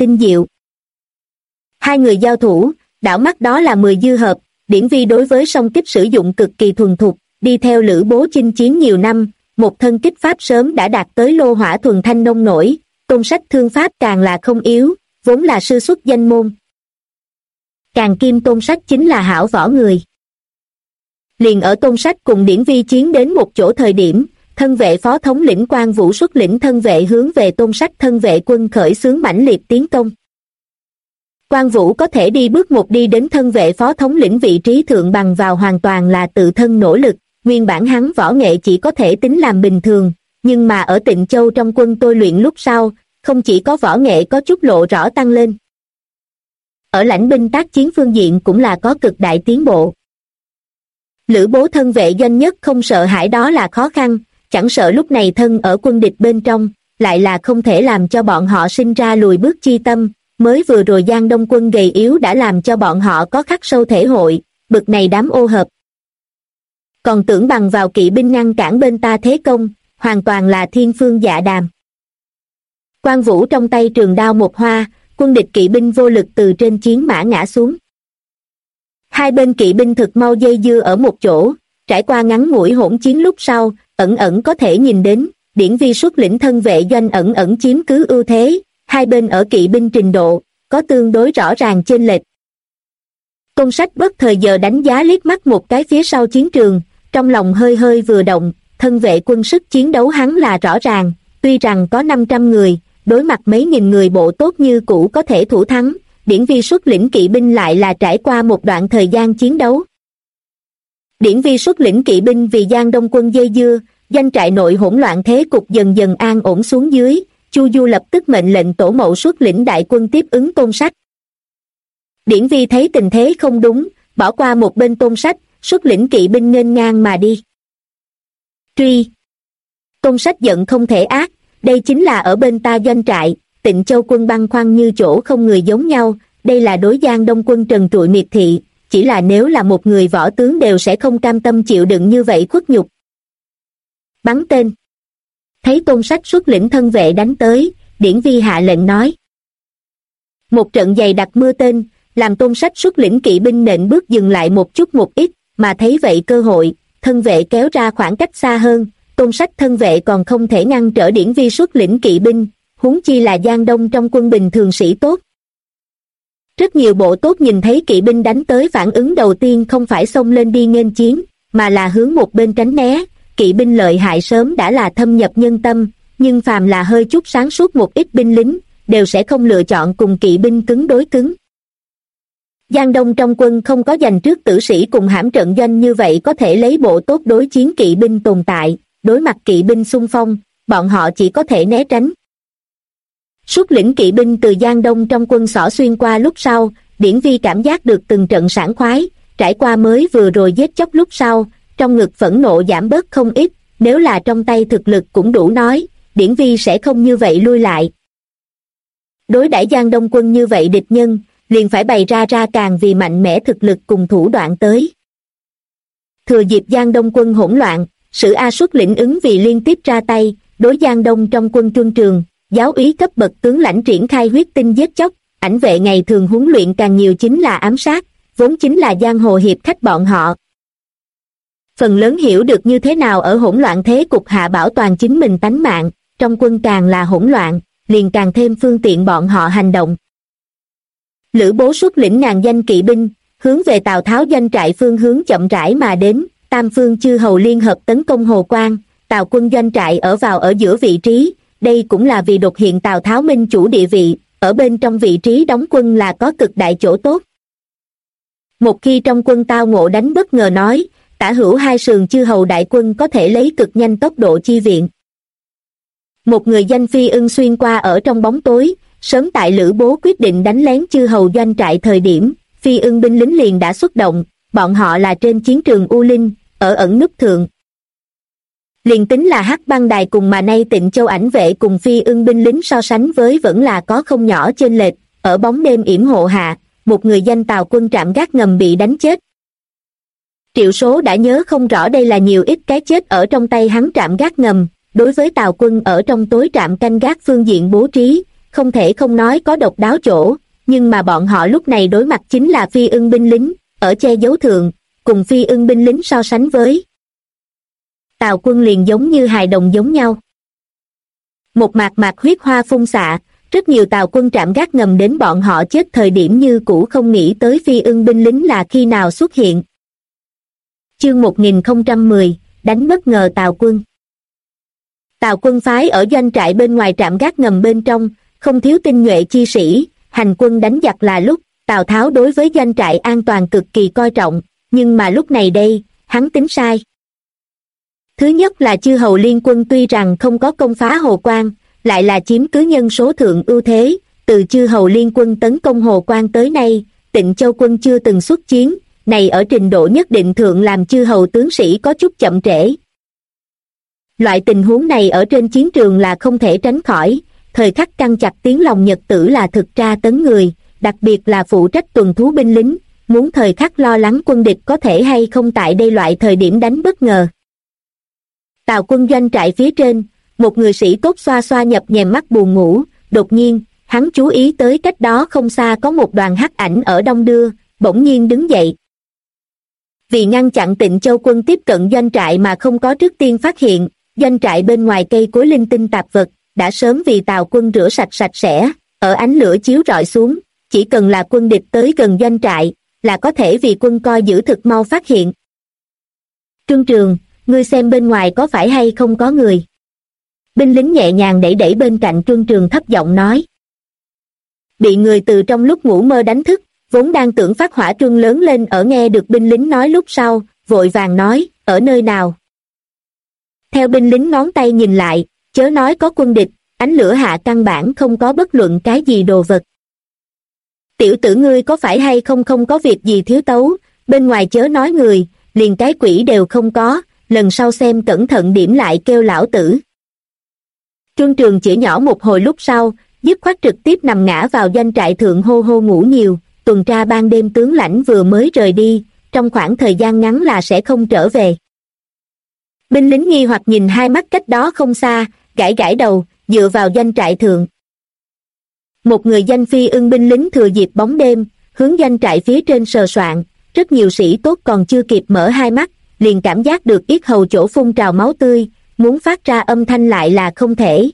tinh diệu. Hai người giao thủ, đảo mắt đó là 10 dư hợp. Điển Vi đối với song kích sử dụng cực kỳ thuần thục, đi theo Lữ Bố chinh chiến nhiều năm, một thân kích pháp sớm đã đạt tới lô hỏa thuần thanh nông nổi. Tôn Sách thương pháp càng là không yếu, vốn là sư xuất danh môn. Càng kim Tôn Sách chính là hảo võ người. Liền ở Tôn Sách cùng Điển Vi chiến đến một chỗ thời điểm, thân vệ phó thống lĩnh Quan Vũ xuất lĩnh thân vệ hướng về Tôn Sách thân vệ quân khởi xướng mãnh liệt tiến công. Quan Vũ có thể đi bước một đi đến thân vệ phó thống lĩnh vị trí thượng bằng vào hoàn toàn là tự thân nỗ lực, nguyên bản hắn võ nghệ chỉ có thể tính làm bình thường, nhưng mà ở Tịnh Châu trong quân tôi luyện lúc sau, không chỉ có võ nghệ có chút lộ rõ tăng lên. Ở lãnh binh tác chiến phương diện cũng là có cực đại tiến bộ. Lữ Bố thân vệ doanh nhất không sợ hãi đó là khó khăn, chẳng sợ lúc này thân ở quân địch bên trong, lại là không thể làm cho bọn họ sinh ra lùi bước chi tâm, mới vừa rồi Giang Đông quân gầy yếu đã làm cho bọn họ có khắc sâu thể hội, bực này đám ô hợp. Còn tưởng bằng vào kỵ binh ngăn cản bên ta thế công, hoàn toàn là thiên phương dạ đàm. Quan Vũ trong tay trường đao một hoa, quân địch kỵ binh vô lực từ trên chiến mã ngã xuống. Hai bên kỵ binh thực mau dây dưa ở một chỗ, trải qua ngắn ngủi hỗn chiến lúc sau, ẩn ẩn có thể nhìn đến, Điển Vi xuất lĩnh thân vệ doanh ẩn ẩn chiếm cứ ưu thế, hai bên ở kỵ binh trình độ, có tương đối rõ ràng chênh lệch. Tôn Sách bất thời giờ đánh giá liếc mắt một cái phía sau chiến trường, trong lòng hơi hơi vừa động, thân vệ quân sức chiến đấu hắn là rõ ràng, tuy rằng có 500 người, đối mặt mấy nghìn người bộ tốt như cũ có thể thủ thắng, Điển Vi xuất lĩnh kỵ binh lại là trải qua một đoạn thời gian chiến đấu. Điển Vi xuất lĩnh kỵ binh vì Giang Đông quân dây dưa, doanh trại nội hỗn loạn thế cục dần dần an ổn xuống dưới, Chu Du lập tức mệnh lệnh Tổ Mậu xuất lĩnh đại quân tiếp ứng Tôn Sách. Điển Vi thấy tình thế không đúng, bỏ qua một bên Tôn Sách, xuất lĩnh kỵ binh nghênh ngang mà đi. Truy! Tôn Sách giận không thể ác, đây chính là ở bên ta doanh trại, Tịnh Châu quân băn khoăn như chỗ không người giống nhau, đây là đối Giang Đông quân trần trụi miệt thị, chỉ là nếu là một người võ tướng đều sẽ không cam tâm chịu đựng như vậy khuất nhục. Bắn tên! Thấy Tôn Sách xuất lĩnh thân vệ đánh tới, Điển Vi hạ lệnh nói. Một trận dày đặc mưa tên, làm Tôn Sách xuất lĩnh kỵ binh nện bước dừng lại một chút một ít, mà thấy vậy cơ hội, thân vệ kéo ra khoảng cách xa hơn, Tôn Sách thân vệ còn không thể ngăn trở Điển Vi xuất lĩnh kỵ binh, huống chi là Giang Đông trong quân bình thường sĩ tốt. Rất nhiều bộ tốt nhìn thấy kỵ binh đánh tới phản ứng đầu tiên không phải xông lên đi nghênh chiến, mà là hướng một bên tránh né, kỵ binh lợi hại sớm đã là thâm nhập nhân tâm, nhưng phàm là hơi chút sáng suốt một ít binh lính, đều sẽ không lựa chọn cùng kỵ binh cứng đối cứng. Giang Đông trong quân không có dành trước tử sĩ cùng hãm trận doanh như vậy có thể lấy bộ tốt đối chiến kỵ binh tồn tại, đối mặt kỵ binh xung phong, bọn họ chỉ có thể né tránh. Xuất lĩnh kỵ binh từ Giang Đông trong quân xỏ xuyên qua lúc sau, Điển Vi cảm giác được từng trận sảng khoái, trải qua mới vừa rồi giết chóc lúc sau, trong ngực phẫn nộ giảm bớt không ít, nếu là trong tay thực lực cũng đủ nói, Điển Vi sẽ không như vậy lui lại. Đối đãi Giang Đông quân như vậy địch nhân, liền phải bày ra càng vì mạnh mẽ thực lực cùng thủ đoạn tới. Thừa dịp Giang Đông quân hỗn loạn, Sử A xuất lĩnh ứng vì liên tiếp ra tay, đối Giang Đông trong quân Truân Trường, giáo úy cấp bậc tướng lãnh triển khai huyết tinh giết chóc, ảnh vệ ngày thường huấn luyện càng nhiều chính là ám sát, vốn chính là giang hồ hiệp khách bọn họ. Phần lớn hiểu được như thế nào ở hỗn loạn thế cục hạ bảo toàn chính mình tánh mạng, trong quân càng là hỗn loạn, liền càng thêm phương tiện bọn họ hành động. Lữ Bố xuất lĩnh ngàn danh kỵ binh, hướng về Tào Tháo doanh trại phương hướng chậm rãi mà đến, tam phương chư hầu liên hợp tấn công Hồ Quan, Tào quân doanh trại ở vào ở giữa vị trí, đây cũng là vì đột hiện Tào Tháo minh chủ địa vị, ở bên trong vị trí đóng quân là có cực đại chỗ tốt. Một khi trong quân tao ngộ đánh bất ngờ nói, tả hữu hai sườn chư hầu đại quân có thể lấy cực nhanh tốc độ chi viện. Một người danh Phi Ưng xuyên qua ở trong bóng tối, sớm tại Lữ Bố quyết định đánh lén chư hầu doanh trại thời điểm, Phi Ưng binh lính liền đã xuất động, bọn họ là trên chiến trường U Linh, ở ẩn núp thượng. Liền tính là Hắc Băng Đài cùng mà nay Tịnh Châu ảnh vệ cùng Phi Ưng binh lính so sánh với vẫn là có không nhỏ chênh lệch, ở bóng đêm yểm hộ hạ, một người danh Tào quân trạm gác ngầm bị đánh chết. Triệu Số đã nhớ không rõ đây là nhiều ít cái chết ở trong tay hắn trạm gác ngầm, đối với Tào quân ở trong tối trạm canh gác phương diện bố trí, không thể không nói có độc đáo chỗ, nhưng mà bọn họ lúc này đối mặt chính là phi ưng binh lính, ở che giấu thượng, cùng phi ưng binh lính so sánh với Tào Quân liền giống như hài đồng giống nhau. Một mạc mạc huyết hoa phun xạ, rất nhiều Tào Quân trạm gác ngầm đến bọn họ chết thời điểm như cũ không nghĩ tới phi ưng binh lính là khi nào xuất hiện. Chương 1010, đánh bất ngờ Tào Quân. Tào Quân phái ở doanh trại bên ngoài trạm gác ngầm bên trong, không thiếu tinh nhuệ chi sĩ, hành quân đánh giặc là lúc, Tào Tháo đối với doanh trại an toàn cực kỳ coi trọng, nhưng mà lúc này đây, hắn tính sai. Thứ nhất là chư hầu liên quân tuy rằng không có công phá Hồ Quan, lại là chiếm cứ nhân số thượng ưu thế, từ chư hầu liên quân tấn công Hồ Quan tới nay, Tịnh Châu quân chưa từng xuất chiến, này ở trình độ nhất định thượng làm chư hầu tướng sĩ có chút chậm trễ. Loại tình huống này ở trên chiến trường là không thể tránh khỏi, thời khắc căng chặt tiếng lòng nhật tử là thực tra tấn người, đặc biệt là phụ trách tuần thú binh lính, muốn thời khắc lo lắng quân địch có thể hay không tại đây loại thời điểm đánh bất ngờ. Tào Quân doanh trại phía trên, một người sĩ tốt xoa xoa nhập nhèm mắt buồn ngủ, đột nhiên, hắn chú ý tới cách đó không xa có một đoàn hắc ảnh ở đông đưa, bỗng nhiên đứng dậy. Vì ngăn chặn Tịnh Châu quân tiếp cận doanh trại mà không có trước tiên phát hiện, doanh trại bên ngoài cây cối linh tinh tạp vật, đã sớm vì Tào Quân rửa sạch sạch sẽ, ở ánh lửa chiếu rọi xuống, chỉ cần là quân địch tới gần doanh trại, là có thể vì quân coi giữ thực mau phát hiện. Trương Trường, ngươi xem bên ngoài có phải hay không có người? Binh lính nhẹ nhàng đẩy đẩy bên cạnh Trương Trường thấp giọng nói. Bị người từ trong lúc ngủ mơ đánh thức, vốn đang tưởng phát hỏa trương lớn lên ở nghe được binh lính nói lúc sau, vội vàng nói, ở nơi nào? Theo binh lính ngón tay nhìn lại, chớ nói có quân địch, ánh lửa hạ căn bản không có bất luận cái gì đồ vật. Tiểu tử ngươi có phải hay không có việc gì thiếu tấu, bên ngoài chớ nói người, liền cái quỷ đều không có, lần sau xem cẩn thận điểm lại kêu lão tử. Trương Trường chỉ nhỏ một hồi lúc sau, dứt khoát trực tiếp nằm ngã vào doanh trại thượng hô hô ngủ nhiều, tuần tra ban đêm tướng lãnh vừa mới rời đi, trong khoảng thời gian ngắn là sẽ không trở về. Binh lính nghi hoặc nhìn hai mắt cách đó không xa, gãi gãi đầu, dựa vào doanh trại thượng. Một người danh phi ưng binh lính thừa dịp bóng đêm, hướng doanh trại phía trên sờ soạn, rất nhiều sĩ tốt còn chưa kịp mở hai mắt, liền cảm giác được yết hầu chỗ phun trào máu tươi, muốn phát ra âm thanh lại là không thể.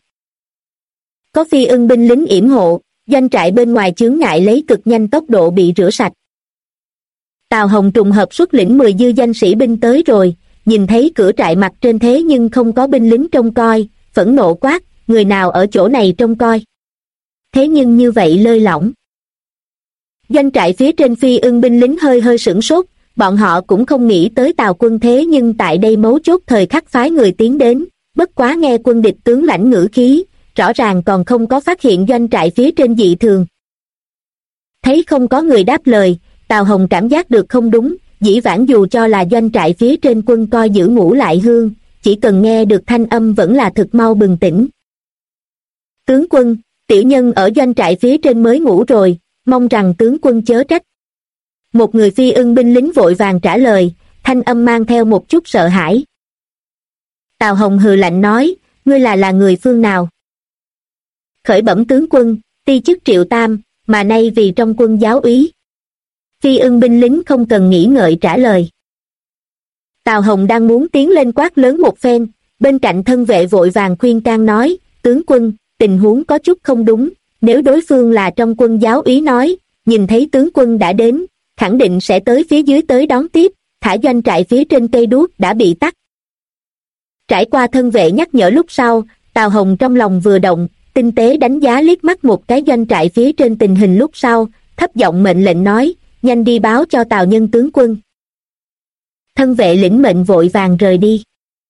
Có phi ưng binh lính yểm hộ, doanh trại bên ngoài chướng ngại lấy cực nhanh tốc độ bị rửa sạch. Tào Hồng trùng hợp xuất lĩnh 10 dư danh sĩ binh tới rồi, nhìn thấy cửa trại mặt trên thế nhưng không có binh lính trông coi, phẫn nộ quát, người nào ở chỗ này trông coi. Thế nhưng như vậy lơi lỏng. Doanh trại phía trên phi ưng binh lính hơi hơi sửng sốt, bọn họ cũng không nghĩ tới Tào Quân thế nhưng tại đây mấu chốt thời khắc phái người tiến đến, bất quá nghe quân địch tướng lãnh ngữ khí, rõ ràng còn không có phát hiện doanh trại phía trên dị thường. Thấy không có người đáp lời, Tào Hồng cảm giác được không đúng, dĩ vãng dù cho là doanh trại phía trên quân coi giữ ngủ lại hương, chỉ cần nghe được thanh âm vẫn là thực mau bừng tỉnh. Tướng quân, tiểu nhân ở doanh trại phía trên mới ngủ rồi, mong rằng tướng quân chớ trách. Một người phi ưng binh lính vội vàng trả lời, thanh âm mang theo một chút sợ hãi. Tào Hồng hừ lạnh nói, ngươi là người phương nào? Khởi bẩm tướng quân, ti chức Triệu Tam, mà nay vì trong quân giáo úy. Phi ưng binh lính không cần nghĩ ngợi trả lời. Tào Hồng đang muốn tiến lên quát lớn một phen, bên cạnh thân vệ vội vàng khuyên can nói, tướng quân, tình huống có chút không đúng, nếu đối phương là trong quân giáo úy nói, nhìn thấy tướng quân đã đến, khẳng định sẽ tới phía dưới tới đón tiếp, thả doanh trại phía trên cây đuốc đã bị tắt. Trải qua thân vệ nhắc nhở lúc sau, Tào Hồng trong lòng vừa động, tinh tế đánh giá liếc mắt một cái doanh trại phía trên tình hình lúc sau, thấp giọng mệnh lệnh nói, nhanh đi báo cho Tào Nhân tướng quân. Thân vệ lĩnh mệnh vội vàng rời đi.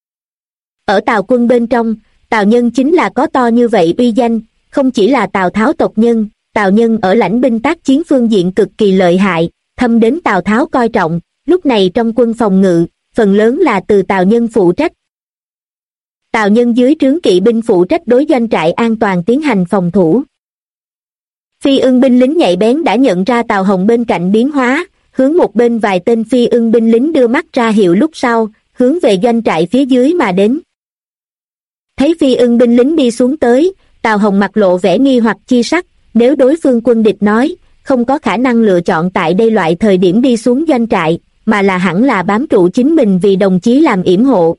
Ở Tào quân bên trong, Tào Nhân chính là có to như vậy uy danh, không chỉ là Tào Tháo tộc nhân, Tào Nhân ở lãnh binh tác chiến phương diện cực kỳ lợi hại, thâm đến Tào Tháo coi trọng, lúc này trong quân phòng ngự, phần lớn là từ Tào Nhân phụ trách. Tào Nhân dưới trướng kỵ binh phụ trách đối doanh trại an toàn tiến hành phòng thủ. Phi ưng binh lính nhạy bén đã nhận ra Tào Hồng bên cạnh biến hóa, hướng một bên vài tên phi ưng binh lính đưa mắt ra hiệu lúc sau, hướng về doanh trại phía dưới mà đến. Thấy phi ưng binh lính đi xuống tới, Tào Hồng mặt lộ vẻ nghi hoặc chi sắc, nếu đối phương quân địch nói, không có khả năng lựa chọn tại đây loại thời điểm đi xuống doanh trại, mà là hẳn là bám trụ chính mình vì đồng chí làm yểm hộ.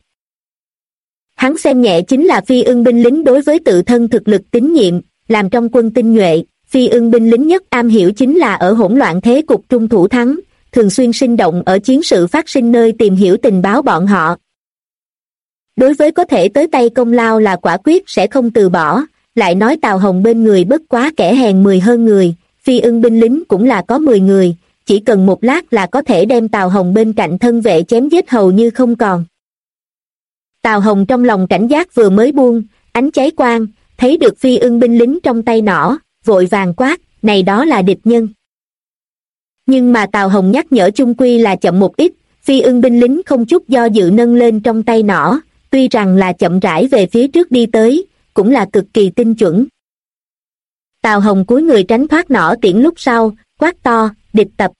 Hắn xem nhẹ chính là Phi Ưng binh lính đối với tự thân thực lực tín nhiệm, làm trong quân tinh nhuệ, Phi Ưng binh lính nhất am hiểu chính là ở hỗn loạn thế cục trung thủ thắng, thường xuyên sinh động ở chiến sự phát sinh nơi tìm hiểu tình báo bọn họ. Đối với có thể tới tay công lao là quả quyết sẽ không từ bỏ, lại nói Tào Hồng bên người bất quá kẻ hèn 10 hơn người, Phi Ưng binh lính cũng là có 10 người, chỉ cần một lát là có thể đem Tào Hồng bên cạnh thân vệ chém giết hầu như không còn. Tào Hồng trong lòng cảnh giác vừa mới buông, ánh cháy quang, thấy được Phi Ưng binh lính trong tay nỏ, vội vàng quát, này đó là địch nhân. Nhưng mà Tào Hồng nhắc nhở chung quy là chậm một ít, Phi Ưng binh lính không chút do dự nâng lên trong tay nỏ, tuy rằng là chậm rãi về phía trước đi tới, cũng là cực kỳ tinh chuẩn. Tào Hồng cúi người tránh thoát nỏ tiễn lúc sau, quát to, địch tập.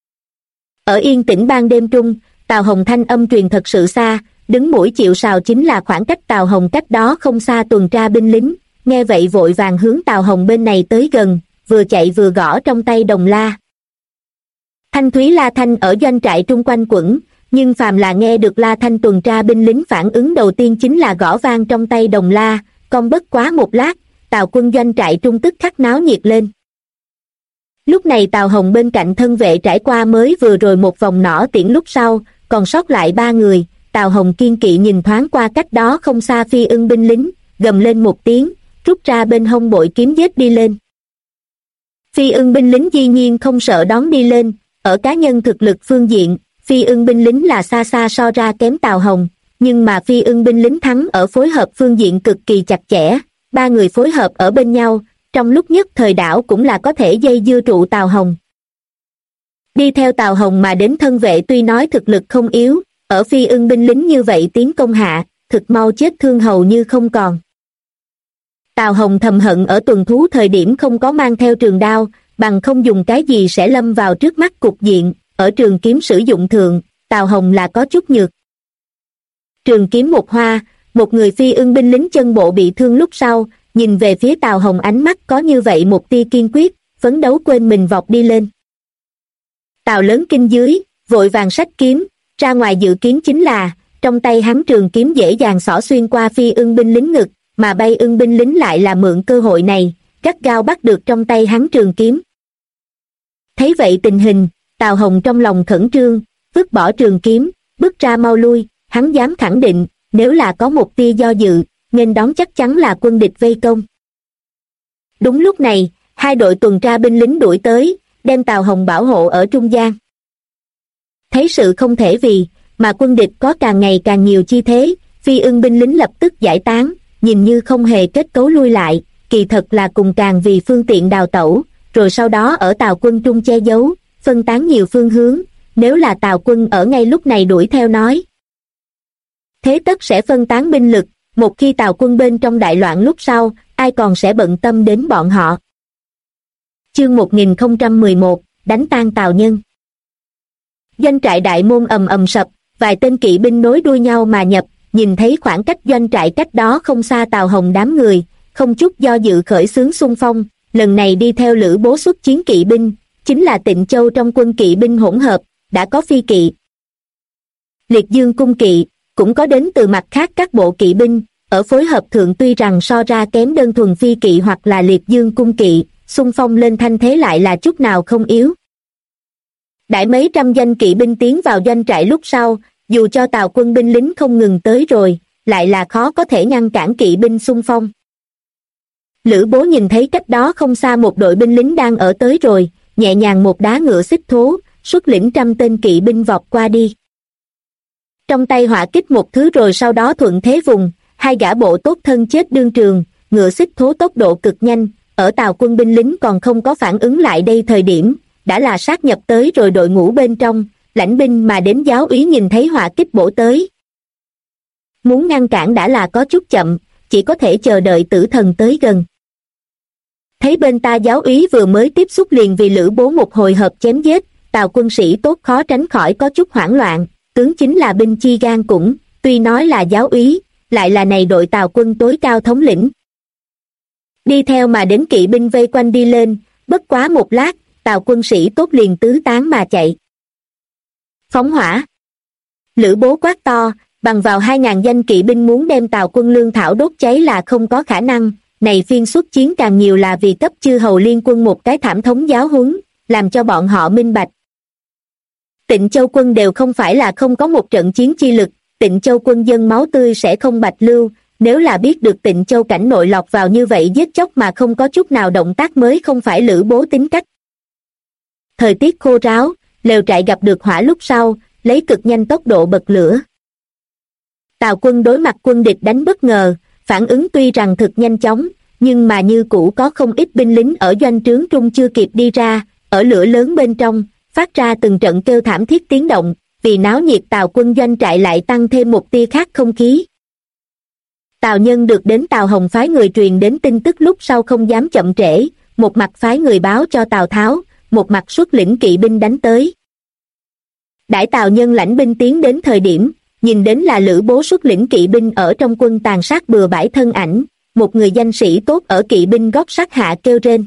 Ở yên tĩnh ban đêm trung, Tào Hồng thanh âm truyền thật sự xa, đứng mũi chịu sào chính là khoảng cách Tào Hồng cách đó không xa tuần tra binh lính, nghe vậy vội vàng hướng Tào Hồng bên này tới gần, vừa chạy vừa gõ trong tay đồng la. Thanh thúy la thanh ở doanh trại trung quanh quẩn, nhưng phàm là nghe được la thanh tuần tra binh lính phản ứng đầu tiên chính là gõ vang trong tay đồng la, còn bất quá một lát, Tào quân doanh trại trung tức khắc náo nhiệt lên. Lúc này Tào Hồng bên cạnh thân vệ trải qua mới vừa rồi một vòng nỏ tiễn lúc sau, còn sót lại 3 người, Tào Hồng kiên kỵ nhìn thoáng qua cách đó không xa Phi Ưng binh lính, gầm lên một tiếng, rút ra bên hông bội kiếm giết đi lên. Phi Ưng binh lính dĩ nhiên không sợ đón đi lên, ở cá nhân thực lực phương diện, Phi Ưng binh lính là xa xa so ra kém Tào Hồng, nhưng mà Phi Ưng binh lính thắng ở phối hợp phương diện cực kỳ chặt chẽ, 3 người phối hợp ở bên nhau, trong lúc nhất thời đảo cũng là có thể dây dưa trụ Tào Hồng. Đi theo Tào Hồng mà đến thân vệ tuy nói thực lực không yếu, ở Phi Ưng binh lính như vậy tiến công hạ, thực mau chết thương hầu như không còn. Tào Hồng thầm hận ở tuần thú thời điểm không có mang theo trường đao, bằng không dùng cái gì sẽ lâm vào trước mắt cục diện, ở trường kiếm sử dụng thượng, Tào Hồng là có chút nhược. Trường kiếm một hoa, một người Phi Ưng binh lính chân bộ bị thương lúc sau, nhìn về phía Tào Hồng ánh mắt có như vậy một tia kiên quyết, phấn đấu quên mình vọt đi lên. Tào lớn kinh dưới, vội vàng xách kiếm, ra ngoài dự kiến chính là, trong tay hắn trường kiếm dễ dàng xỏ xuyên qua Phi Ưng binh lính ngực, mà Bay Ưng binh lính lại là mượn cơ hội này, gắt gao bắt được trong tay hắn trường kiếm. Thấy vậy tình hình, Tào Hồng trong lòng khẩn trương, vứt bỏ trường kiếm, bước ra mau lui, hắn dám khẳng định, nếu là có một tia do dự, nên đón chắc chắn là quân địch vây công. Đúng lúc này, 2 đội tuần tra binh lính đuổi tới, đem Tào Hồng bảo hộ ở trung gian. Thấy sự không thể vì, mà quân địch có càng ngày càng nhiều chi thế, Phi Ưng binh lính lập tức giải tán, nhìn như không hề kết cấu lui lại, kỳ thật là cùng càng vì phương tiện đào tẩu, rồi sau đó ở Tào quân trung che giấu, phân tán nhiều phương hướng, nếu là Tào quân ở ngay lúc này đuổi theo nói. Thế tất sẽ phân tán binh lực, một khi Tào quân bên trong đại loạn lúc sau, ai còn sẽ bận tâm đến bọn họ. Chương 1011, đánh tan Tào nhân. Doanh trại đại môn ầm ầm sập, vài tên kỵ binh nối đuôi nhau mà nhập, nhìn thấy khoảng cách doanh trại cách đó không xa Tào Hồng đám người, không chút do dự khởi xướng xung phong, lần này đi theo Lữ Bố xuất chiến kỵ binh, chính là Tịnh Châu trong quân kỵ binh hỗn hợp, đã có phi kỵ, liệt dương cung kỵ, cũng có đến từ mặt khác các bộ kỵ binh, ở phối hợp thượng tuy rằng so ra kém đơn thuần phi kỵ hoặc là liệt dương cung kỵ, xung phong lên thanh thế lại là chút nào không yếu. Đãi mấy trăm danh kỵ binh tiến vào doanh trại lúc sau, dù cho Tào quân binh lính không ngừng tới rồi, lại là khó có thể ngăn cản kỵ binh xung phong. Lữ Bố nhìn thấy cách đó không xa một đội binh lính đang ở tới rồi, nhẹ nhàng một đá ngựa xích thố, xuất lĩnh 100 tên kỵ binh vọt qua đi. Trong tay hỏa kích một thứ rồi sau đó thuận thế vùng, 2 gã bộ tốt thân chết đương trường, ngựa xích thố tốc độ cực nhanh, ở Tào quân binh lính còn không có phản ứng lại đây thời điểm, đã là sát nhập tới rồi đội ngũ bên trong, lãnh binh mà đến giáo úy nhìn thấy hỏa kích bổ tới. Muốn ngăn cản đã là có chút chậm, chỉ có thể chờ đợi tử thần tới gần. Thấy bên ta giáo úy vừa mới tiếp xúc liền vì Lữ Bố một hồi hợp chém giết, Tào quân sĩ tốt khó tránh khỏi có chút hoảng loạn, tướng chính là binh chi gan cũng, tuy nói là giáo úy, lại là này đội Tào quân tối cao thống lĩnh. Đi theo mà đến kỵ binh vây quanh đi lên, bất quá một lát, Tào quân sĩ tốt liền tứ tán mà chạy. Phóng hỏa! Lữ Bố quát to, bằng vào 2.000 danh kỵ binh muốn đem Tào quân lương thảo đốt cháy là không có khả năng, này phiên xuất chiến càng nhiều là vì cấp chư hầu liên quân một cái thảm thống giáo huấn, làm cho bọn họ minh bạch. Tịnh Châu quân đều không phải là không có một trận chiến chi lực, Tịnh Châu quân dân máu tươi sẽ không bạch lưu, nếu là biết được Tịnh Châu cảnh nội lọt vào như vậy giết chóc mà không có chút nào động tác mới không phải Lữ Bố tính cách. Thời tiết khô ráo, lều trại gặp được hỏa lúc sau, lấy cực nhanh tốc độ bật lửa. Tào quân đối mặt quân địch đánh bất ngờ, phản ứng tuy rằng thực nhanh chóng, nhưng mà như cũ có không ít binh lính ở doanh trướng trung chưa kịp đi ra, ở lửa lớn bên trong, phát ra từng trận kêu thảm thiết tiếng động, vì náo nhiệt Tào quân doanh trại lại tăng thêm một tia khác không khí. Tào Nhân được đến Tào Hồng phái người truyền đến tin tức lúc sau không dám chậm trễ, một mặt phái người báo cho Tào Tháo, một mặt xuất lĩnh kỵ binh đánh tới. Đãi Tào Nhân lãnh binh tiến đến thời điểm, nhìn đến là Lữ Bố xuất lĩnh kỵ binh ở trong quân tàn sát bừa bãi thân ảnh, một người danh sĩ tốt ở kỵ binh gót sắt hạ kêu rên.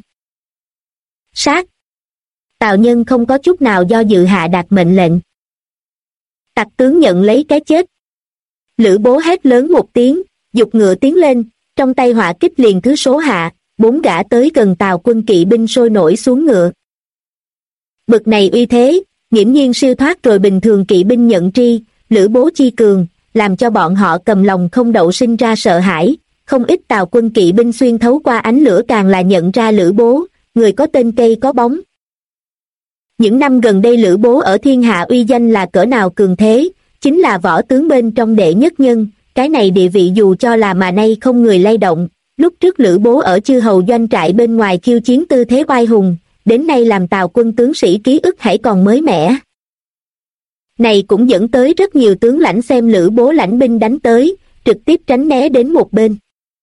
Sát! Tào Nhân không có chút nào do dự hạ đạt mệnh lệnh. Tặc tướng nhận lấy cái chết. Lữ Bố hét lớn một tiếng, giục ngựa tiến lên, trong tay hỏa kích liền thứ số hạ, 4 gã tới gần Tào quân kỵ binh sôi nổi xuống ngựa. Bực này uy thế, nghiễm nhiên siêu thoát rồi bình thường kỵ binh nhận tri, Lữ Bố chi cường, làm cho bọn họ cầm lòng không đậu sinh ra sợ hãi, không ít Tào quân kỵ binh xuyên thấu qua ánh lửa càng là nhận ra Lữ Bố, người có tên cây có bóng. Những năm gần đây Lữ Bố ở thiên hạ uy danh là cỡ nào cường thế, chính là võ tướng bên trong đệ nhất nhân, cái này địa vị dù cho là mà nay không người lay động. Lúc trước Lữ Bố ở chư hầu doanh trại bên ngoài khiêu chiến tư thế oai hùng, đến nay làm Tào quân tướng sĩ ký ức hãy còn mới mẻ. Này cũng dẫn tới rất nhiều tướng lãnh xem Lữ Bố lãnh binh đánh tới, trực tiếp tránh né đến một bên.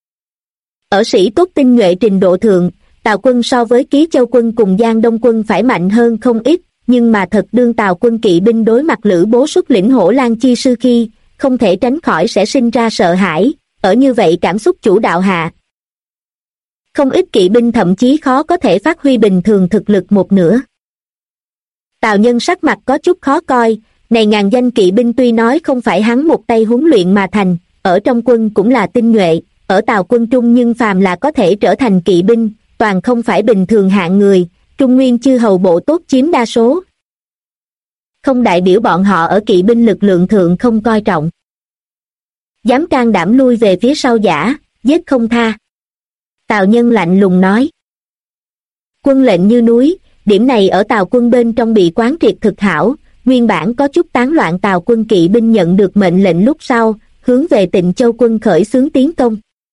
Ở sĩ tốt tinh nhuệ trình độ thượng, Tào quân so với Ký Châu quân cùng Giang Đông quân phải mạnh hơn không ít, nhưng mà thật đương Tào quân kỵ binh đối mặt Lữ Bố xuất lĩnh Hổ Lang chi sư khi, không thể tránh khỏi sẽ sinh ra sợ hãi, ở như vậy cảm xúc chủ đạo hạ. Không ít kỵ binh thậm chí khó có thể phát huy bình thường thực lực một nửa. Tào Nhân sắc mặt có chút khó coi, này ngàn danh kỵ binh tuy nói không phải hắn một tay huấn luyện mà thành, ở trong quân cũng là tinh nhuệ, ở Tào quân trung nhưng phàm là có thể trở thành kỵ binh, toàn không phải bình thường hạng người, Trung Nguyên chư hầu bộ tốt chiếm đa số. Không đại biểu bọn họ ở kỵ binh lực lượng thượng không coi trọng. Dám can đảm lui về phía sau giả, giết không tha. Tào Nhân lạnh lùng nói. Quân lệnh như núi, điểm này ở Tào quân bên trong bị quán triệt thực hảo, nguyên bản có chút tán loạn Tào quân kỵ binh nhận được mệnh lệnh lúc sau, hướng về Tịnh Châu quân khởi xướng tiến công.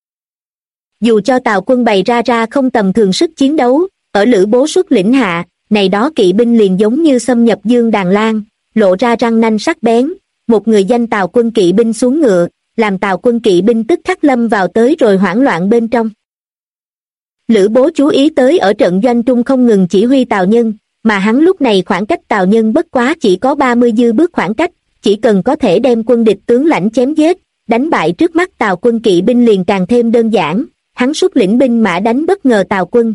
Dù cho Tào quân bày ra không tầm thường sức chiến đấu, ở Lữ Bố xuất lĩnh hạ, này đó kỵ binh liền giống như xâm nhập dương đàn lan, lộ ra răng nanh sắc bén, một người danh Tào quân kỵ binh xuống ngựa, làm Tào quân kỵ binh tức khắc lâm vào tới rồi hoảng loạn bên trong. Lữ Bố chú ý tới ở trận doanh trung không ngừng chỉ huy Tào Nhân, mà hắn lúc này khoảng cách Tào Nhân bất quá chỉ có 30 dư bước khoảng cách, chỉ cần có thể đem quân địch tướng lãnh chém giết, đánh bại trước mắt Tào quân kỵ binh liền càng thêm đơn giản, hắn xuất lĩnh binh mã đánh bất ngờ Tào quân.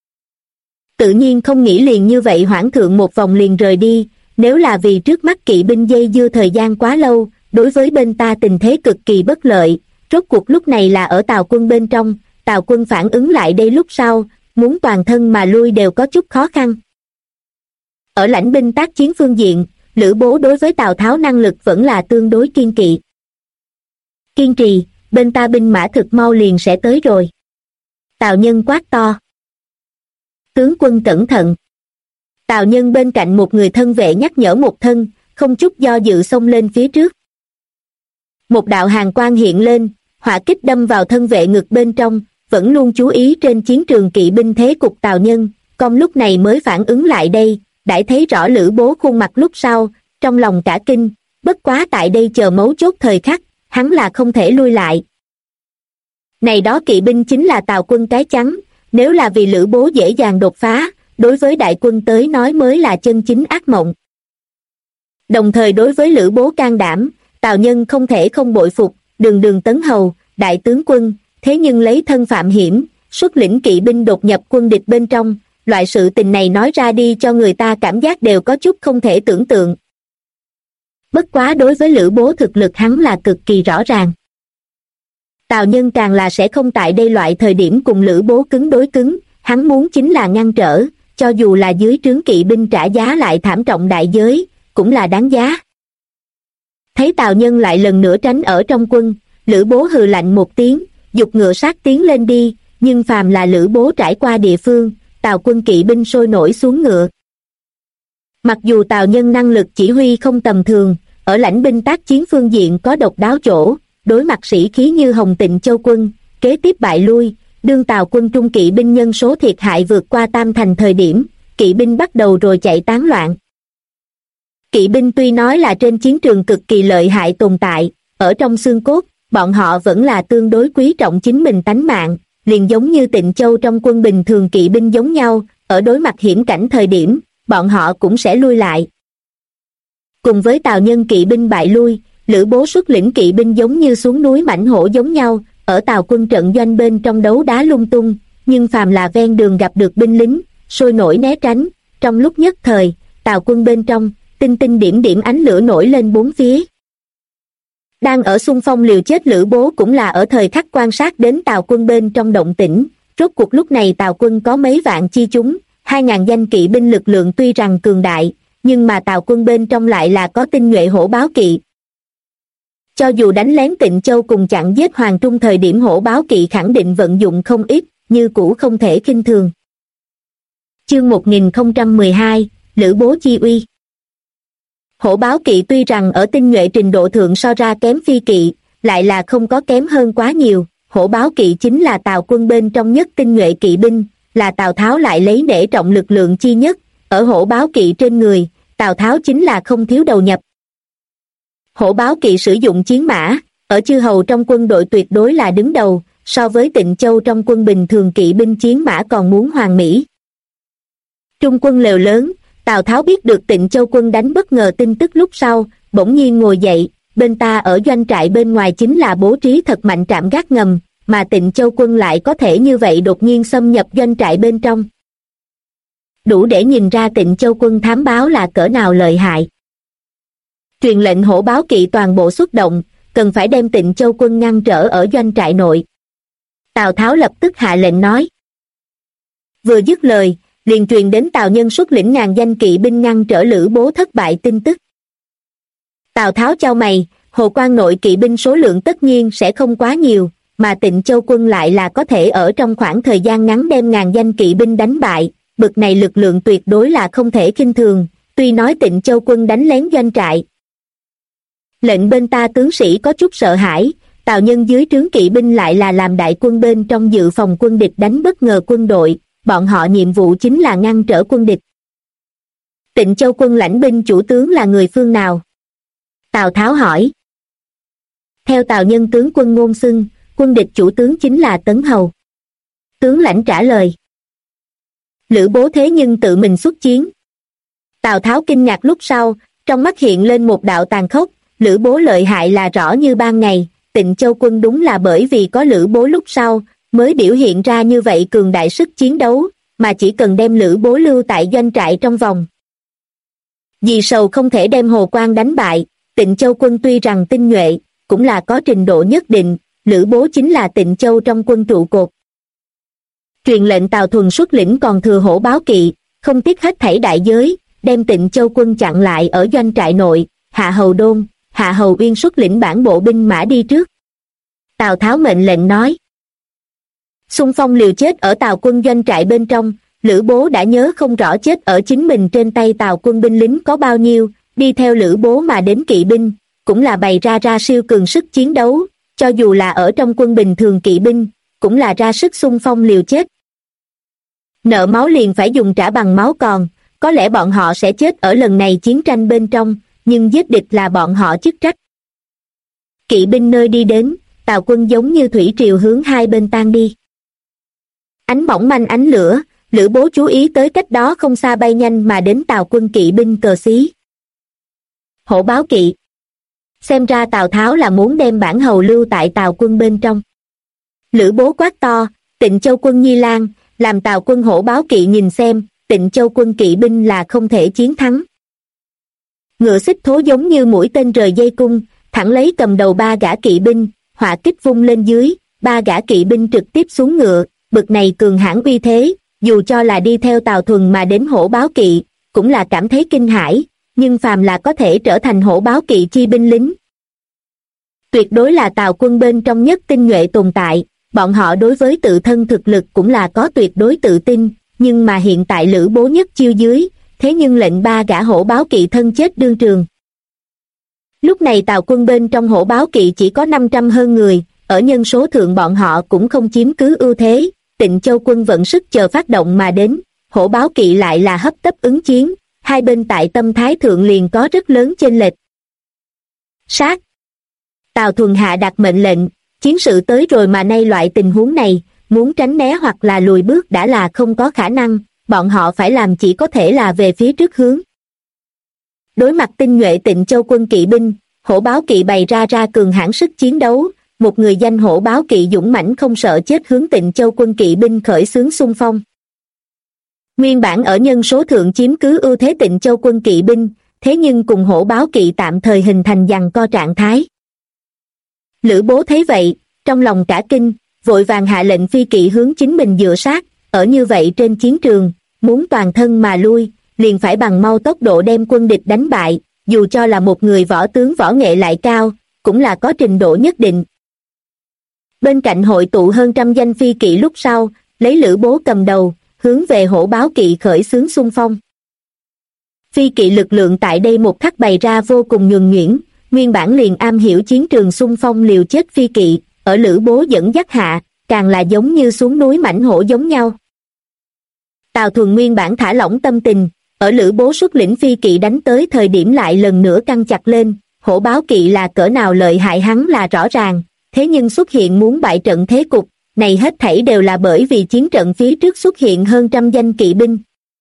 Tự nhiên không nghĩ liền như vậy hoãn thượng một vòng liền rời đi, nếu là vì trước mắt kỵ binh dây dưa thời gian quá lâu, đối với bên ta tình thế cực kỳ bất lợi, rốt cuộc lúc này là ở Tào quân bên trong, Tào quân phản ứng lại đây lúc sau, muốn toàn thân mà lui đều có chút khó khăn. Ở lãnh binh tác chiến phương diện, Lữ Bố đối với Tào Tháo năng lực vẫn là tương đối kiên kỵ. Kiên trì, bên ta binh mã thực mau liền sẽ tới rồi. Tào Nhân quát to. Tướng quân cẩn thận. Tào Nhân bên cạnh một người thân vệ nhắc nhở một thân, không chút do dự xông lên phía trước. Một đạo hàn quang hiện lên, hỏa kích đâm vào thân vệ ngực bên trong, vẫn luôn chú ý trên chiến trường kỵ binh thế cục Tào Nhân, công lúc này mới phản ứng lại đây, đã thấy rõ Lữ Bố khuôn mặt lúc sau, trong lòng cả kinh, bất quá tại đây chờ mấu chốt thời khắc, hắn là không thể lui lại. Này đó kỵ binh chính là Tào quân cái chắn, nếu là vì Lữ Bố dễ dàng đột phá, đối với đại quân tới nói mới là chân chính ác mộng. Đồng thời đối với Lữ Bố can đảm, Tào Nhân không thể không bội phục, đường đường tấn hầu, đại tướng quân, thế nhưng lấy thân phạm hiểm, xuất lĩnh kỵ binh đột nhập quân địch bên trong. Loại sự tình này nói ra đi cho người ta cảm giác đều có chút không thể tưởng tượng. Bất quá đối với Lữ Bố thực lực hắn là cực kỳ rõ ràng. Tào Nhân càng là sẽ không tại đây loại thời điểm cùng Lữ Bố cứng đối cứng, hắn muốn chính là ngăn trở, cho dù là dưới trướng kỵ binh trả giá lại thảm trọng đại giới, cũng là đáng giá. Thấy Tào Nhân lại lần nữa tránh ở trong quân, Lữ Bố hừ lạnh một tiếng, giục ngựa sát tiến lên đi, nhưng phàm là Lữ Bố trải qua địa phương, Tào quân kỵ binh sôi nổi xuống ngựa. Mặc dù Tào Nhân năng lực chỉ huy không tầm thường, ở lãnh binh tác chiến phương diện có độc đáo chỗ, đối mặt sĩ khí như Hồng Tịnh Châu quân, kế tiếp bại lui, đương Tào quân trung kỵ binh nhân số thiệt hại vượt qua Tam Thành thời điểm, kỵ binh bắt đầu rồi chạy tán loạn. Kỵ binh tuy nói là trên chiến trường cực kỳ lợi hại tồn tại, ở trong xương cốt, bọn họ vẫn là tương đối quý trọng chính mình tánh mạng, liền giống như Tịnh Châu trong quân bình thường kỵ binh giống nhau, ở đối mặt hiểm cảnh thời điểm, bọn họ cũng sẽ lui lại. Cùng với Tào Nhân kỵ binh bại lui, Lữ Bố xuất lĩnh kỵ binh giống như xuống núi mãnh hổ giống nhau, ở Tào quân trận doanh bên trong đấu đá lung tung, nhưng phàm là ven đường gặp được binh lính, sôi nổi né tránh, trong lúc nhất thời, Tào quân bên trong, tinh tinh điểm điểm ánh lửa nổi lên bốn phía. Đang ở xung phong liều chết Lữ Bố cũng là ở thời khắc quan sát đến Tào quân bên trong động tĩnh, rốt cuộc lúc này Tào quân có mấy vạn chi chúng, 2.000 danh kỵ binh lực lượng tuy rằng cường đại, nhưng mà Tào quân bên trong lại là có tinh nhuệ hổ báo kỵ. Cho dù đánh lén Tịnh Châu cùng chặn giết Hoàng Trung thời điểm hổ báo kỵ khẳng định vận dụng không ít, như cũ không thể khinh thường. Chương 1012, Lữ Bố chi uy. Hổ báo kỵ tuy rằng ở tinh nhuệ trình độ thượng so ra kém phi kỵ, lại là không có kém hơn quá nhiều. Hổ báo kỵ chính là Tào quân bên trong nhất tinh nhuệ kỵ binh, là Tào Tháo lại lấy nể trọng lực lượng chi nhất. Ở hổ báo kỵ trên người, Tào Tháo chính là không thiếu đầu nhập. Hổ báo kỵ sử dụng chiến mã, ở chư hầu trong quân đội tuyệt đối là đứng đầu, so với Tịnh Châu trong quân bình thường kỵ binh chiến mã còn muốn hoàn mỹ. Trung quân lều lớn, Tào Tháo biết được Tịnh Châu quân đánh bất ngờ tin tức lúc sau, bỗng nhiên ngồi dậy, bên ta ở doanh trại bên ngoài chính là bố trí thật mạnh trạm gác ngầm, mà Tịnh Châu quân lại có thể như vậy đột nhiên xâm nhập doanh trại bên trong. Đủ để nhìn ra Tịnh Châu quân thám báo là cỡ nào lợi hại. Truyền lệnh hổ báo kỵ toàn bộ xuất động, cần phải đem Tịnh Châu quân ngăn trở ở doanh trại nội. Tào Tháo lập tức hạ lệnh nói. Vừa dứt lời, liền truyền đến Tào Nhân xuất lĩnh 1000 danh kỵ binh ngăn trở Lữ Bố thất bại tin tức. Tào Tháo chau mày, Hồ Quan nội kỵ binh số lượng tất nhiên sẽ không quá nhiều, mà Tịnh Châu quân lại là có thể ở trong khoảng thời gian ngắn đem 1000 danh kỵ binh đánh bại, bực này lực lượng tuyệt đối là không thể khinh thường, tuy nói Tịnh Châu quân đánh lén doanh trại. Lệnh bên ta tướng sĩ có chút sợ hãi, Tào Nhân dưới trướng kỵ binh lại là làm đại quân bên trong dự phòng quân địch đánh bất ngờ quân đội, bọn họ nhiệm vụ chính là ngăn trở quân địch. Tịnh Châu quân lãnh binh chủ tướng là người phương nào? Tào Tháo hỏi. Theo Tào Nhân tướng quân ngôn xưng, quân địch chủ tướng chính là Tấn Hầu. Tướng lãnh trả lời. Lữ Bố thế nhưng tự mình xuất chiến. Tào Tháo kinh ngạc lúc sau, trong mắt hiện lên một đạo tàn khốc, Lữ Bố lợi hại là rõ như ban ngày, Tịnh Châu quân đúng là bởi vì có Lữ Bố lúc sau, mới biểu hiện ra như vậy cường đại sức chiến đấu, mà chỉ cần đem Lữ Bố lưu tại doanh trại trong vòng. Vì sầu không thể đem Hồ Quan đánh bại, Tịnh Châu quân tuy rằng tinh nhuệ, cũng là có trình độ nhất định, Lữ Bố chính là Tịnh Châu trong quân trụ cột. Truyền lệnh Tào Thuần xuất lĩnh còn thừa hổ báo kỵ, không tiếc hết thảy đại giới, đem Tịnh Châu quân chặn lại ở doanh trại nội, Hạ Hầu Đôn, Hạ Hầu Uyên xuất lĩnh bản bộ binh mã đi trước. Tào Tháo mệnh lệnh nói. Xung phong liều chết ở Tào quân doanh trại bên trong, Lữ Bố đã nhớ không rõ chết ở chính mình trên tay Tào quân binh lính có bao nhiêu, đi theo Lữ Bố mà đến kỵ binh, cũng là bày ra siêu cường sức chiến đấu, cho dù là ở trong quân bình thường kỵ binh, cũng là ra sức xung phong liều chết. Nợ máu liền phải dùng trả bằng máu còn, có lẽ bọn họ sẽ chết ở lần này chiến tranh bên trong, nhưng giết địch là bọn họ chức trách. Kỵ binh nơi đi đến, Tào quân giống như thủy triều hướng hai bên tan đi. Ánh mỏng manh ánh lửa, Lữ Bố chú ý tới cách đó không xa bay nhanh mà đến Tào quân kỵ binh cờ xí. Hổ báo kỵ. Xem ra Tào Tháo là muốn đem bản hầu lưu tại Tào quân bên trong. Lữ Bố quát to, Tịnh Châu quân Nhi Lan, làm Tào quân hổ báo kỵ nhìn xem, Tịnh Châu quân kỵ binh là không thể chiến thắng. Ngựa xích thố giống như mũi tên rời dây cung, thẳng lấy cầm đầu ba gã kỵ binh, hỏa kích vung lên dưới, ba gã kỵ binh trực tiếp xuống ngựa, bực này cường hãn uy thế, dù cho là đi theo Tào Thuần mà đến hổ báo kỵ, cũng là cảm thấy kinh hãi, nhưng phàm là có thể trở thành hổ báo kỵ chi binh lính. Tuyệt đối là Tào quân bên trong nhất tinh nhuệ tồn tại, bọn họ đối với tự thân thực lực cũng là có tuyệt đối tự tin, nhưng mà hiện tại Lữ Bố nhất chiêu dưới, thế nhưng lệnh ba gã hổ báo kỵ thân chết đương trường. Lúc này Tào quân bên trong hổ báo kỵ chỉ có 500 hơn người, ở nhân số thượng bọn họ cũng không chiếm cứ ưu thế, Tịnh Châu quân vận sức chờ phát động mà đến, hổ báo kỵ lại là hấp tấp ứng chiến, hai bên tại tâm thái thượng liền có rất lớn chênh lệch. Sát! Tào Thuần hạ đặt mệnh lệnh, chiến sự tới rồi mà nay loại tình huống này, muốn tránh né hoặc là lùi bước đã là không có khả năng, bọn họ phải làm chỉ có thể là về phía trước hướng. Đối mặt tinh nhuệ Tịnh Châu quân kỵ binh, hổ báo kỵ bày ra cường hãn sức chiến đấu, một người danh hổ báo kỵ dũng mãnh không sợ chết hướng Tịnh Châu quân kỵ binh khởi xướng xung phong. Nguyên bản ở nhân số thượng chiếm cứ ưu thế Tịnh Châu quân kỵ binh, thế nhưng cùng hổ báo kỵ tạm thời hình thành giằng co trạng thái. Lữ Bố thấy vậy, trong lòng cả kinh, vội vàng hạ lệnh phi kỵ hướng chính mình dựa sát, ở như vậy trên chiến trường, muốn toàn thân mà lui, liền phải bằng mau tốc độ đem quân địch đánh bại, dù cho là một người võ tướng võ nghệ lại cao, cũng là có trình độ nhất định. Bên cạnh hội tụ hơn trăm danh phi kỵ lúc sau, lấy Lữ Bố cầm đầu, hướng về hổ báo kỵ khởi xướng xung phong. Phi kỵ lực lượng tại đây một khắc bày ra vô cùng nhuần nhuyễn, nguyên bản liền am hiểu chiến trường xung phong liều chết phi kỵ, ở Lữ Bố dẫn dắt hạ, càng là giống như xuống núi mãnh hổ giống nhau. Tào Thuần nguyên bản thả lỏng tâm tình, ở Lữ Bố xuất lĩnh phi kỵ đánh tới thời điểm lại lần nữa căng chặt lên, hổ báo kỵ là cỡ nào lợi hại hắn là rõ ràng, thế nhưng xuất hiện muốn bại trận thế cục, này hết thảy đều là bởi vì chiến trận phía trước xuất hiện hơn trăm danh kỵ binh.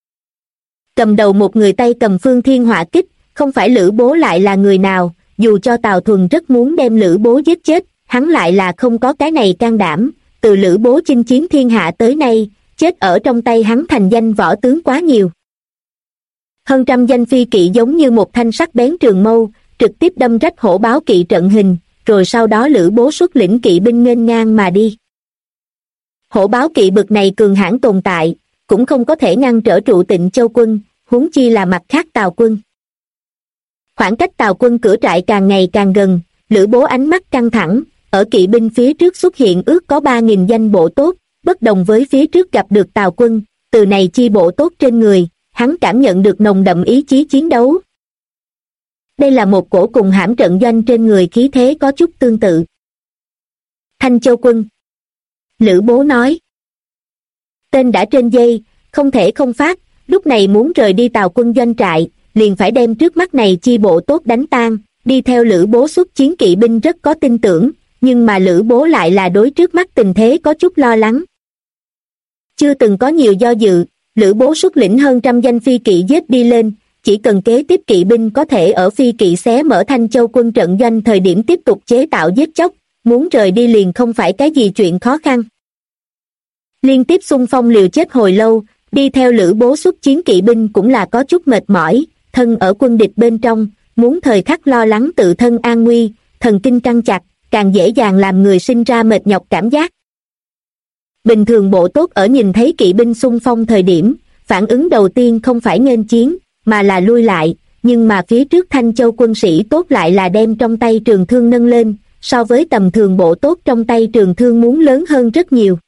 Cầm đầu một người tay cầm phương thiên hỏa kích, không phải Lữ Bố lại là người nào, dù cho Tào Thuần rất muốn đem Lữ Bố giết chết, hắn lại là không có cái này can đảm, từ Lữ Bố chinh chiến thiên hạ tới nay, chết ở trong tay hắn thành danh võ tướng quá nhiều. Hơn trăm danh phi kỵ giống như một thanh sắc bén trường mâu, trực tiếp đâm rách hổ báo kỵ trận hình, rồi sau đó Lữ Bố xuất lĩnh kỵ binh nghênh ngang mà đi. Hổ báo kỵ bực này cường hãn tồn tại, cũng không có thể ngăn trở trụ Tịnh Châu quân, huống chi là mặt khác Tào quân. Khoảng cách Tào quân cửa trại càng ngày càng gần, Lữ Bố ánh mắt căng thẳng, ở kỵ binh phía trước xuất hiện ước có 3.000 danh bộ tốt, bất đồng với phía trước gặp được Tào quân, từ này chi bộ tốt trên người, hắn cảm nhận được nồng đậm ý chí chiến đấu. Đây là một cổ cùng hãm trận doanh trên người khí thế có chút tương tự. Thanh Châu quân. Lữ Bố nói. Tên đã trên dây, không thể không phát, lúc này muốn rời đi Tào quân doanh trại, liền phải đem trước mắt này chi bộ tốt đánh tan, đi theo Lữ Bố xuất chiến kỵ binh rất có tin tưởng, nhưng mà Lữ Bố lại là đối trước mắt tình thế có chút lo lắng. Chưa từng có nhiều do dự, Lữ Bố xuất lĩnh hơn trăm danh phi kỵ giết đi lên, chỉ cần kế tiếp kỵ binh có thể ở phi kỵ xé mở Thanh Châu quân trận doanh thời điểm tiếp tục chế tạo giết chóc, muốn rời đi liền không phải cái gì chuyện khó khăn. Liên tiếp xung phong liều chết hồi lâu, đi theo Lữ Bố xuất chiến kỵ binh cũng là có chút mệt mỏi, thân ở quân địch bên trong, muốn thời khắc lo lắng tự thân an nguy, thần kinh căng chặt, càng dễ dàng làm người sinh ra mệt nhọc cảm giác. Bình thường bộ tốt ở nhìn thấy kỵ binh xung phong thời điểm, phản ứng đầu tiên không phải nghênh chiến, mà là lui lại, nhưng mà phía trước Thanh Châu quân sĩ tốt lại là đem trong tay trường thương nâng lên, so với tầm thường bộ tốt trong tay trường thương muốn lớn hơn rất nhiều.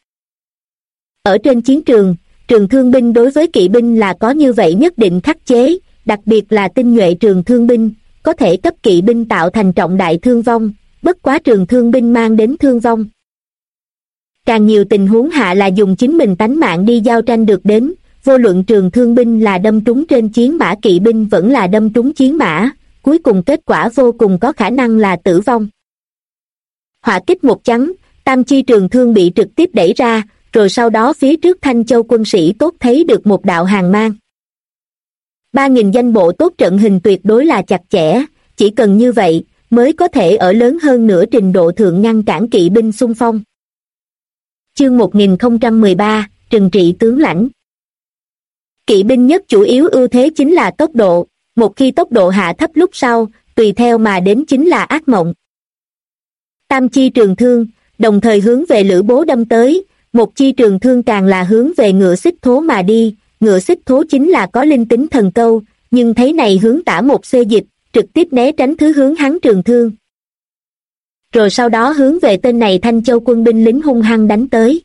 Ở trên chiến trường, trường thương binh đối với kỵ binh là có như vậy nhất định khắc chế, đặc biệt là tinh nhuệ trường thương binh, có thể cấp kỵ binh tạo thành trọng đại thương vong, bất quá trường thương binh mang đến thương vong. Càng nhiều tình huống hạ là dùng chính mình tánh mạng đi giao tranh được đến, vô luận trường thương binh là đâm trúng trên chiến mã kỵ binh vẫn là đâm trúng chiến mã, cuối cùng kết quả vô cùng có khả năng là tử vong. Hỏa kích một chắn, tam chi trường thương bị trực tiếp đẩy ra, rồi sau đó phía trước Thanh Châu quân sĩ tốt thấy được một đạo hàng mang. 3.000 danh bộ tốt trận hình tuyệt đối là chặt chẽ, chỉ cần như vậy mới có thể ở lớn hơn nửa trình độ thượng ngăn cản kỵ binh xung phong. Chương 1013, trừng trị tướng lãnh. Kỵ binh nhất chủ yếu ưu thế chính là tốc độ, một khi tốc độ hạ thấp lúc sau, tùy theo mà đến chính là ác mộng. Tam chi trường thương, đồng thời hướng về Lữ Bố đâm tới, một chi trường thương càng là hướng về Ngựa Xích Thố mà đi, Ngựa Xích Thố chính là có linh tính thần câu, nhưng thấy này hướng tả một xê dịch, trực tiếp né tránh thứ hướng hắn trường thương. Rồi sau đó hướng về tên này Thanh Châu quân binh lính hung hăng đánh tới.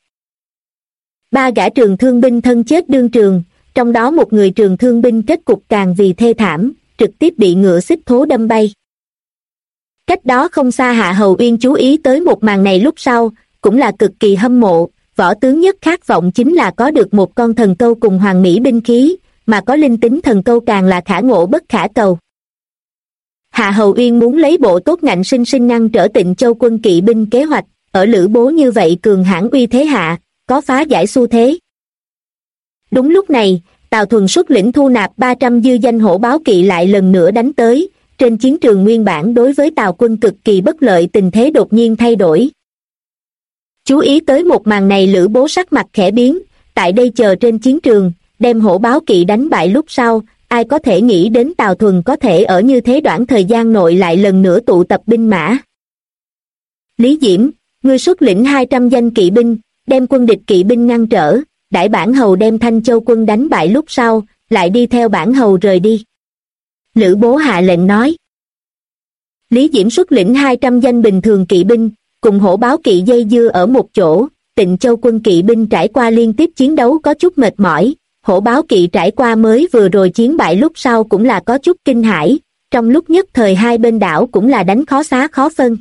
Ba gã trường thương binh thân chết đương trường, trong đó một người trường thương binh kết cục càng vì thê thảm, trực tiếp bị Ngựa Xích Thố đâm bay. Cách đó không xa Hạ Hầu Uyên chú ý tới một màn này lúc sau, cũng là cực kỳ hâm mộ, võ tướng nhất khát vọng chính là có được một con thần câu cùng hoàng mỹ binh khí, mà có linh tính thần câu càng là khả ngộ bất khả cầu. Hạ Hầu Uyên muốn lấy bộ tốt ngạnh sinh sinh ngăn trở Tịnh Châu quân kỵ binh kế hoạch, ở Lữ Bố như vậy cường hãn uy thế hạ, có phá giải xu thế. Đúng lúc này, Tào Thuần xuất lĩnh thu nạp 300 dư danh hổ báo kỵ lại lần nữa đánh tới, trên chiến trường nguyên bản đối với Tào quân cực kỳ bất lợi tình thế đột nhiên thay đổi. Chú ý tới một màn này Lữ Bố sắc mặt khẽ biến, tại đây chờ trên chiến trường, đem hổ báo kỵ đánh bại lúc sau, ai có thể nghĩ đến Tào Thuần có thể ở như thế đoạn thời gian nội lại lần nữa tụ tập binh mã. Lý Diễm, ngươi xuất lĩnh 200 danh kỵ binh, đem quân địch kỵ binh ngăn trở, đãi bản hầu đem Thanh Châu quân đánh bại lúc sau, lại đi theo bản hầu rời đi. Lữ Bố hạ lệnh nói. Lý Diễm xuất lĩnh 200 danh bình thường kỵ binh, cùng hổ báo kỵ dây dưa ở một chỗ, Tịnh Châu quân kỵ binh trải qua liên tiếp chiến đấu có chút mệt mỏi, hổ báo kỵ trải qua mới vừa rồi chiến bại lúc sau cũng là có chút kinh hãi, trong lúc nhất thời hai bên đảo cũng là đánh khó xá khó phân.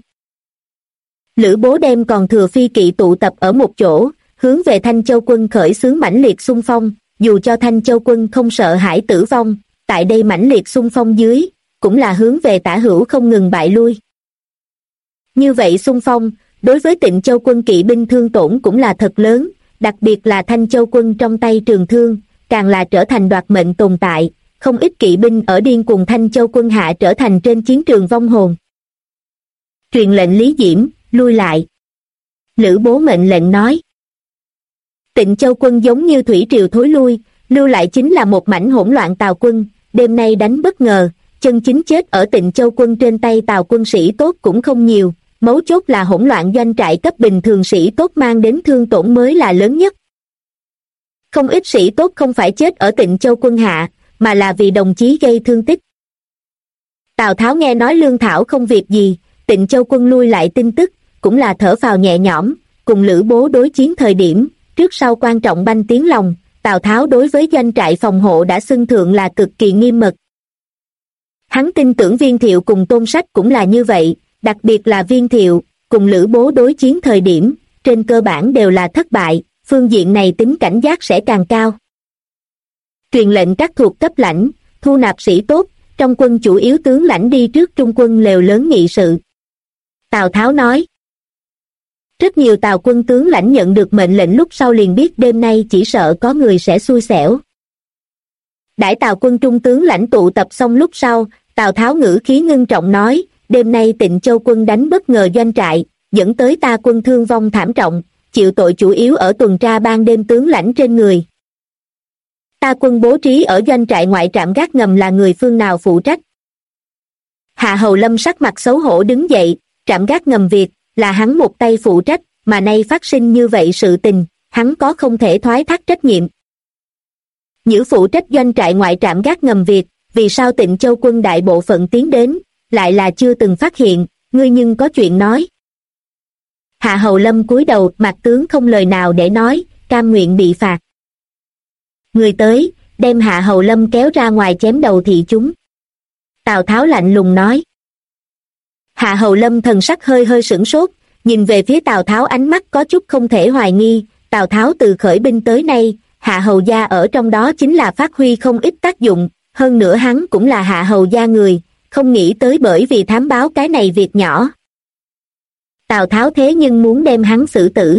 Lữ Bố đem còn thừa phi kỵ tụ tập ở một chỗ, hướng về Thanh Châu quân khởi xướng mãnh liệt xung phong, dù cho Thanh Châu quân không sợ hãi tử vong, tại đây mãnh liệt xung phong dưới, cũng là hướng về tả hữu không ngừng bại lui. Như vậy xung phong, đối với Tịnh Châu quân kỵ binh thương tổn cũng là thật lớn, đặc biệt là Thanh Châu quân trong tay trường thương, càng là trở thành đoạt mệnh tồn tại, không ít kỵ binh ở điên cùng Thanh Châu quân hạ trở thành trên chiến trường vong hồn. Truyền lệnh Lý Diễm, lui lại. Lữ Bố mệnh lệnh nói. Tịnh Châu quân giống như thủy triều thối lui, lưu lại chính là một mảnh hỗn loạn Tào quân, đêm nay đánh bất ngờ, chân chính chết ở Tịnh Châu quân trên tay Tào quân sĩ tốt cũng không nhiều, mấu chốt là hỗn loạn doanh trại cấp bình thường sĩ tốt mang đến thương tổn mới là lớn nhất. Không ít sĩ tốt không phải chết ở Tịnh Châu quân hạ, mà là vì đồng chí gây thương tích. Tào Tháo nghe nói Lương Thảo không việc gì, Tịnh Châu quân lui lại tin tức, cũng là thở phào nhẹ nhõm, cùng Lữ Bố đối chiến thời điểm, trước sau quan trọng banh tiếng lòng, Tào Tháo đối với doanh trại phòng hộ đã xưng thượng là cực kỳ nghiêm mật. Hắn tin tưởng Viên Thiệu cùng Tôn Sách cũng là như vậy, đặc biệt là Viên Thiệu, cùng Lữ Bố đối chiến thời điểm, trên cơ bản đều là thất bại, phương diện này tính cảnh giác sẽ càng cao. Truyền lệnh các thuộc cấp lãnh, thu nạp sĩ tốt, trong quân chủ yếu tướng lãnh đi trước trung quân lều lớn nghị sự. Tào Tháo nói. Rất nhiều Tào quân tướng lãnh nhận được mệnh lệnh lúc sau liền biết đêm nay chỉ sợ có người sẽ xui xẻo. Đãi Tào quân trung tướng lãnh tụ tập xong lúc sau, Tào Tháo ngữ khí ngưng trọng nói, đêm nay Tịnh Châu quân đánh bất ngờ doanh trại, dẫn tới ta quân thương vong thảm trọng, chịu tội chủ yếu ở tuần tra ban đêm tướng lãnh trên người. Ta quân bố trí ở doanh trại ngoại trạm gác ngầm là người phương nào phụ trách? Hạ Hầu Lâm sắc mặt xấu hổ đứng dậy, trạm gác ngầm việc, là hắn một tay phụ trách, mà nay phát sinh như vậy sự tình, hắn có không thể thoái thác trách nhiệm. Nhữ phụ trách doanh trại ngoại trạm gác ngầm việc, vì sao Tịnh Châu quân đại bộ phận tiến đến, lại là chưa từng phát hiện, ngươi nhưng có chuyện nói. Hạ Hầu Lâm cúi đầu, mặt tướng không lời nào để nói, cam nguyện bị phạt. Người tới, đem Hạ Hầu Lâm kéo ra ngoài chém đầu thị chúng. Tào Tháo lạnh lùng nói. Hạ Hầu Lâm thần sắc hơi hơi sửng sốt, nhìn về phía Tào Tháo ánh mắt có chút không thể hoài nghi, Tào Tháo từ khởi binh tới nay, Hạ Hầu gia ở trong đó chính là phát huy không ít tác dụng, hơn nữa hắn cũng là Hạ Hầu gia người, không nghĩ tới bởi vì thám báo cái này việc nhỏ. Tào Tháo thế nhưng muốn đem hắn xử tử.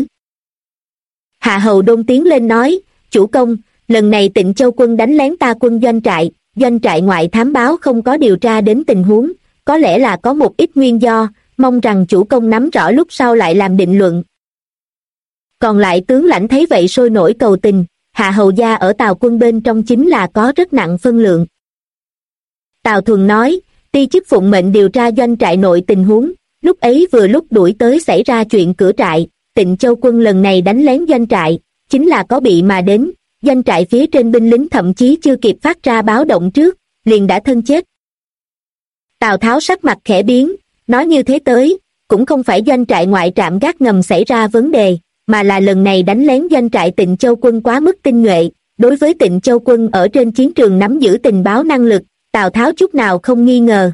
Hạ Hầu Đôn tiến lên nói, chủ công, lần này Tịnh Châu quân đánh lén ta quân doanh trại ngoại thám báo không có điều tra đến tình huống, có lẽ là có một ít nguyên do, mong rằng chủ công nắm rõ lúc sau lại làm định luận. Còn lại tướng lãnh thấy vậy sôi nổi cầu tình, Hạ hầu gia ở Tào quân bên trong chính là có rất nặng phân lượng. Tào Thuần nói, ti chức phụng mệnh điều tra doanh trại nội tình huống, lúc ấy vừa lúc đuổi tới xảy ra chuyện cửa trại, Tịnh Châu quân lần này đánh lén doanh trại, chính là có bị mà đến, doanh trại phía trên binh lính thậm chí chưa kịp phát ra báo động trước, liền đã thân chết. Tào Tháo sắc mặt khẽ biến, nói như thế tới, cũng không phải doanh trại ngoại trạm gác ngầm xảy ra vấn đề, mà là lần này đánh lén doanh trại Tịnh Châu quân quá mức tinh nhuệ, đối với Tịnh Châu quân ở trên chiến trường nắm giữ tình báo năng lực, Tào Tháo chút nào không nghi ngờ.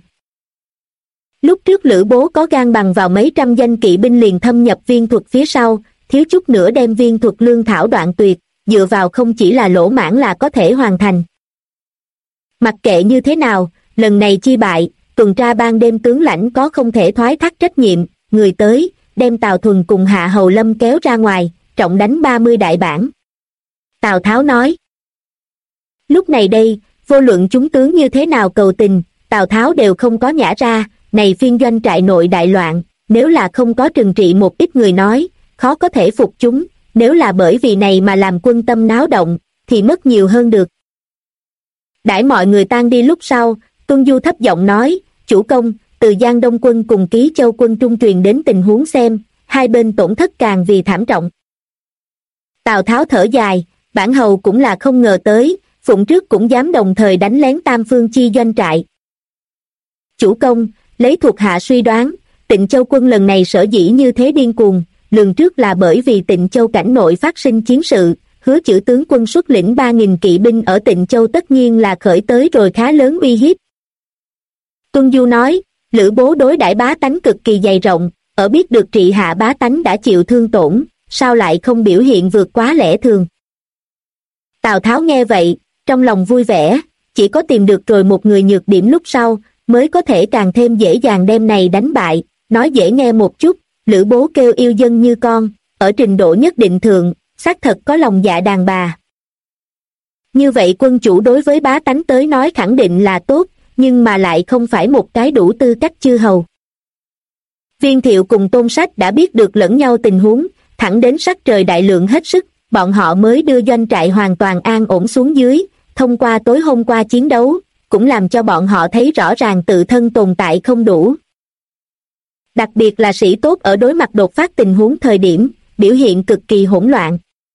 Lúc trước Lữ Bố có gan bằng vào mấy trăm danh kỵ binh liền thâm nhập viên thuật phía sau, thiếu chút nữa đem viên thuật lương thảo đoạn tuyệt, dựa vào không chỉ là lỗ mãng là có thể hoàn thành. Mặc kệ như thế nào, lần này chi bại, tuần tra ban đêm tướng lãnh có không thể thoái thác trách nhiệm, người tới, đem Tào Thuần cùng Hạ Hầu Lâm kéo ra ngoài, trọng đánh 30 đại bản. Tào Tháo nói. Lúc này đây, vô luận chúng tướng như thế nào cầu tình, Tào Tháo đều không có nhả ra, này phiên doanh trại nội đại loạn, nếu là không có trừng trị một ít người nói, khó có thể phục chúng, nếu là bởi vì này mà làm quân tâm náo động, thì mất nhiều hơn được. Đãi mọi người tan đi lúc sau, Tuân Du thấp giọng nói, chủ công, từ Giang Đông quân cùng Ký Châu quân trung truyền đến tình huống xem, hai bên tổn thất càng vì thảm trọng. Tào Tháo thở dài, bản hầu cũng là không ngờ tới, Phụng trước cũng dám đồng thời đánh lén tam phương chi doanh trại. Chủ công, lấy thuộc hạ suy đoán, Tịnh Châu quân lần này sở dĩ như thế điên cuồng, lường trước là bởi vì Tịnh Châu cảnh nội phát sinh chiến sự, Hứa Chử tướng quân xuất lĩnh 3.000 kỵ binh ở Tịnh Châu tất nhiên là khởi tới rồi khá lớn uy hiếp. Tuân Du nói, Lữ Bố đối đãi bá tánh cực kỳ dày rộng, ở biết được trị hạ bá tánh đã chịu thương tổn, sao lại không biểu hiện vượt quá lẽ thường. Tào Tháo nghe vậy, trong lòng vui vẻ, chỉ có tìm được rồi một người nhược điểm lúc sau, mới có thể càng thêm dễ dàng đem này đánh bại, nói dễ nghe một chút, Lữ Bố kêu yêu dân như con, ở trình độ nhất định thượng, xác thật có lòng dạ đàn bà. Như vậy quân chủ đối với bá tánh tới nói khẳng định là tốt, nhưng mà lại không phải một cái đủ tư cách chư hầu. Viên Thiệu cùng Tôn Sách đã biết được lẫn nhau tình huống, thẳng đến sắc trời đại lượng hết sức, bọn họ mới đưa doanh trại hoàn toàn an ổn xuống dưới, thông qua tối hôm qua chiến đấu, cũng làm cho bọn họ thấy rõ ràng tự thân tồn tại không đủ. Đặc biệt là sĩ tốt ở đối mặt đột phát tình huống thời điểm, biểu hiện cực kỳ hỗn loạn.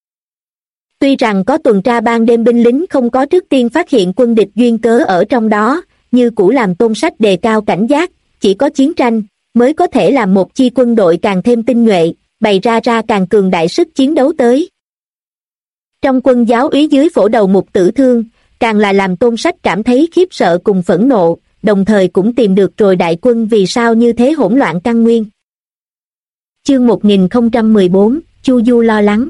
Tuy rằng có tuần tra ban đêm binh lính không có trước tiên phát hiện quân địch duyên cớ ở trong đó, như cũ làm Tôn Sách đề cao cảnh giác, chỉ có chiến tranh mới có thể làm một chi quân đội càng thêm tinh nhuệ, bày ra càng cường đại sức chiến đấu tới. Trong quân giáo úy dưới phổ đầu mục tử thương, càng là làm Tôn Sách cảm thấy khiếp sợ cùng phẫn nộ, đồng thời cũng tìm được rồi đại quân vì sao như thế hỗn loạn căn nguyên. Chương 1014, Chu Du lo lắng.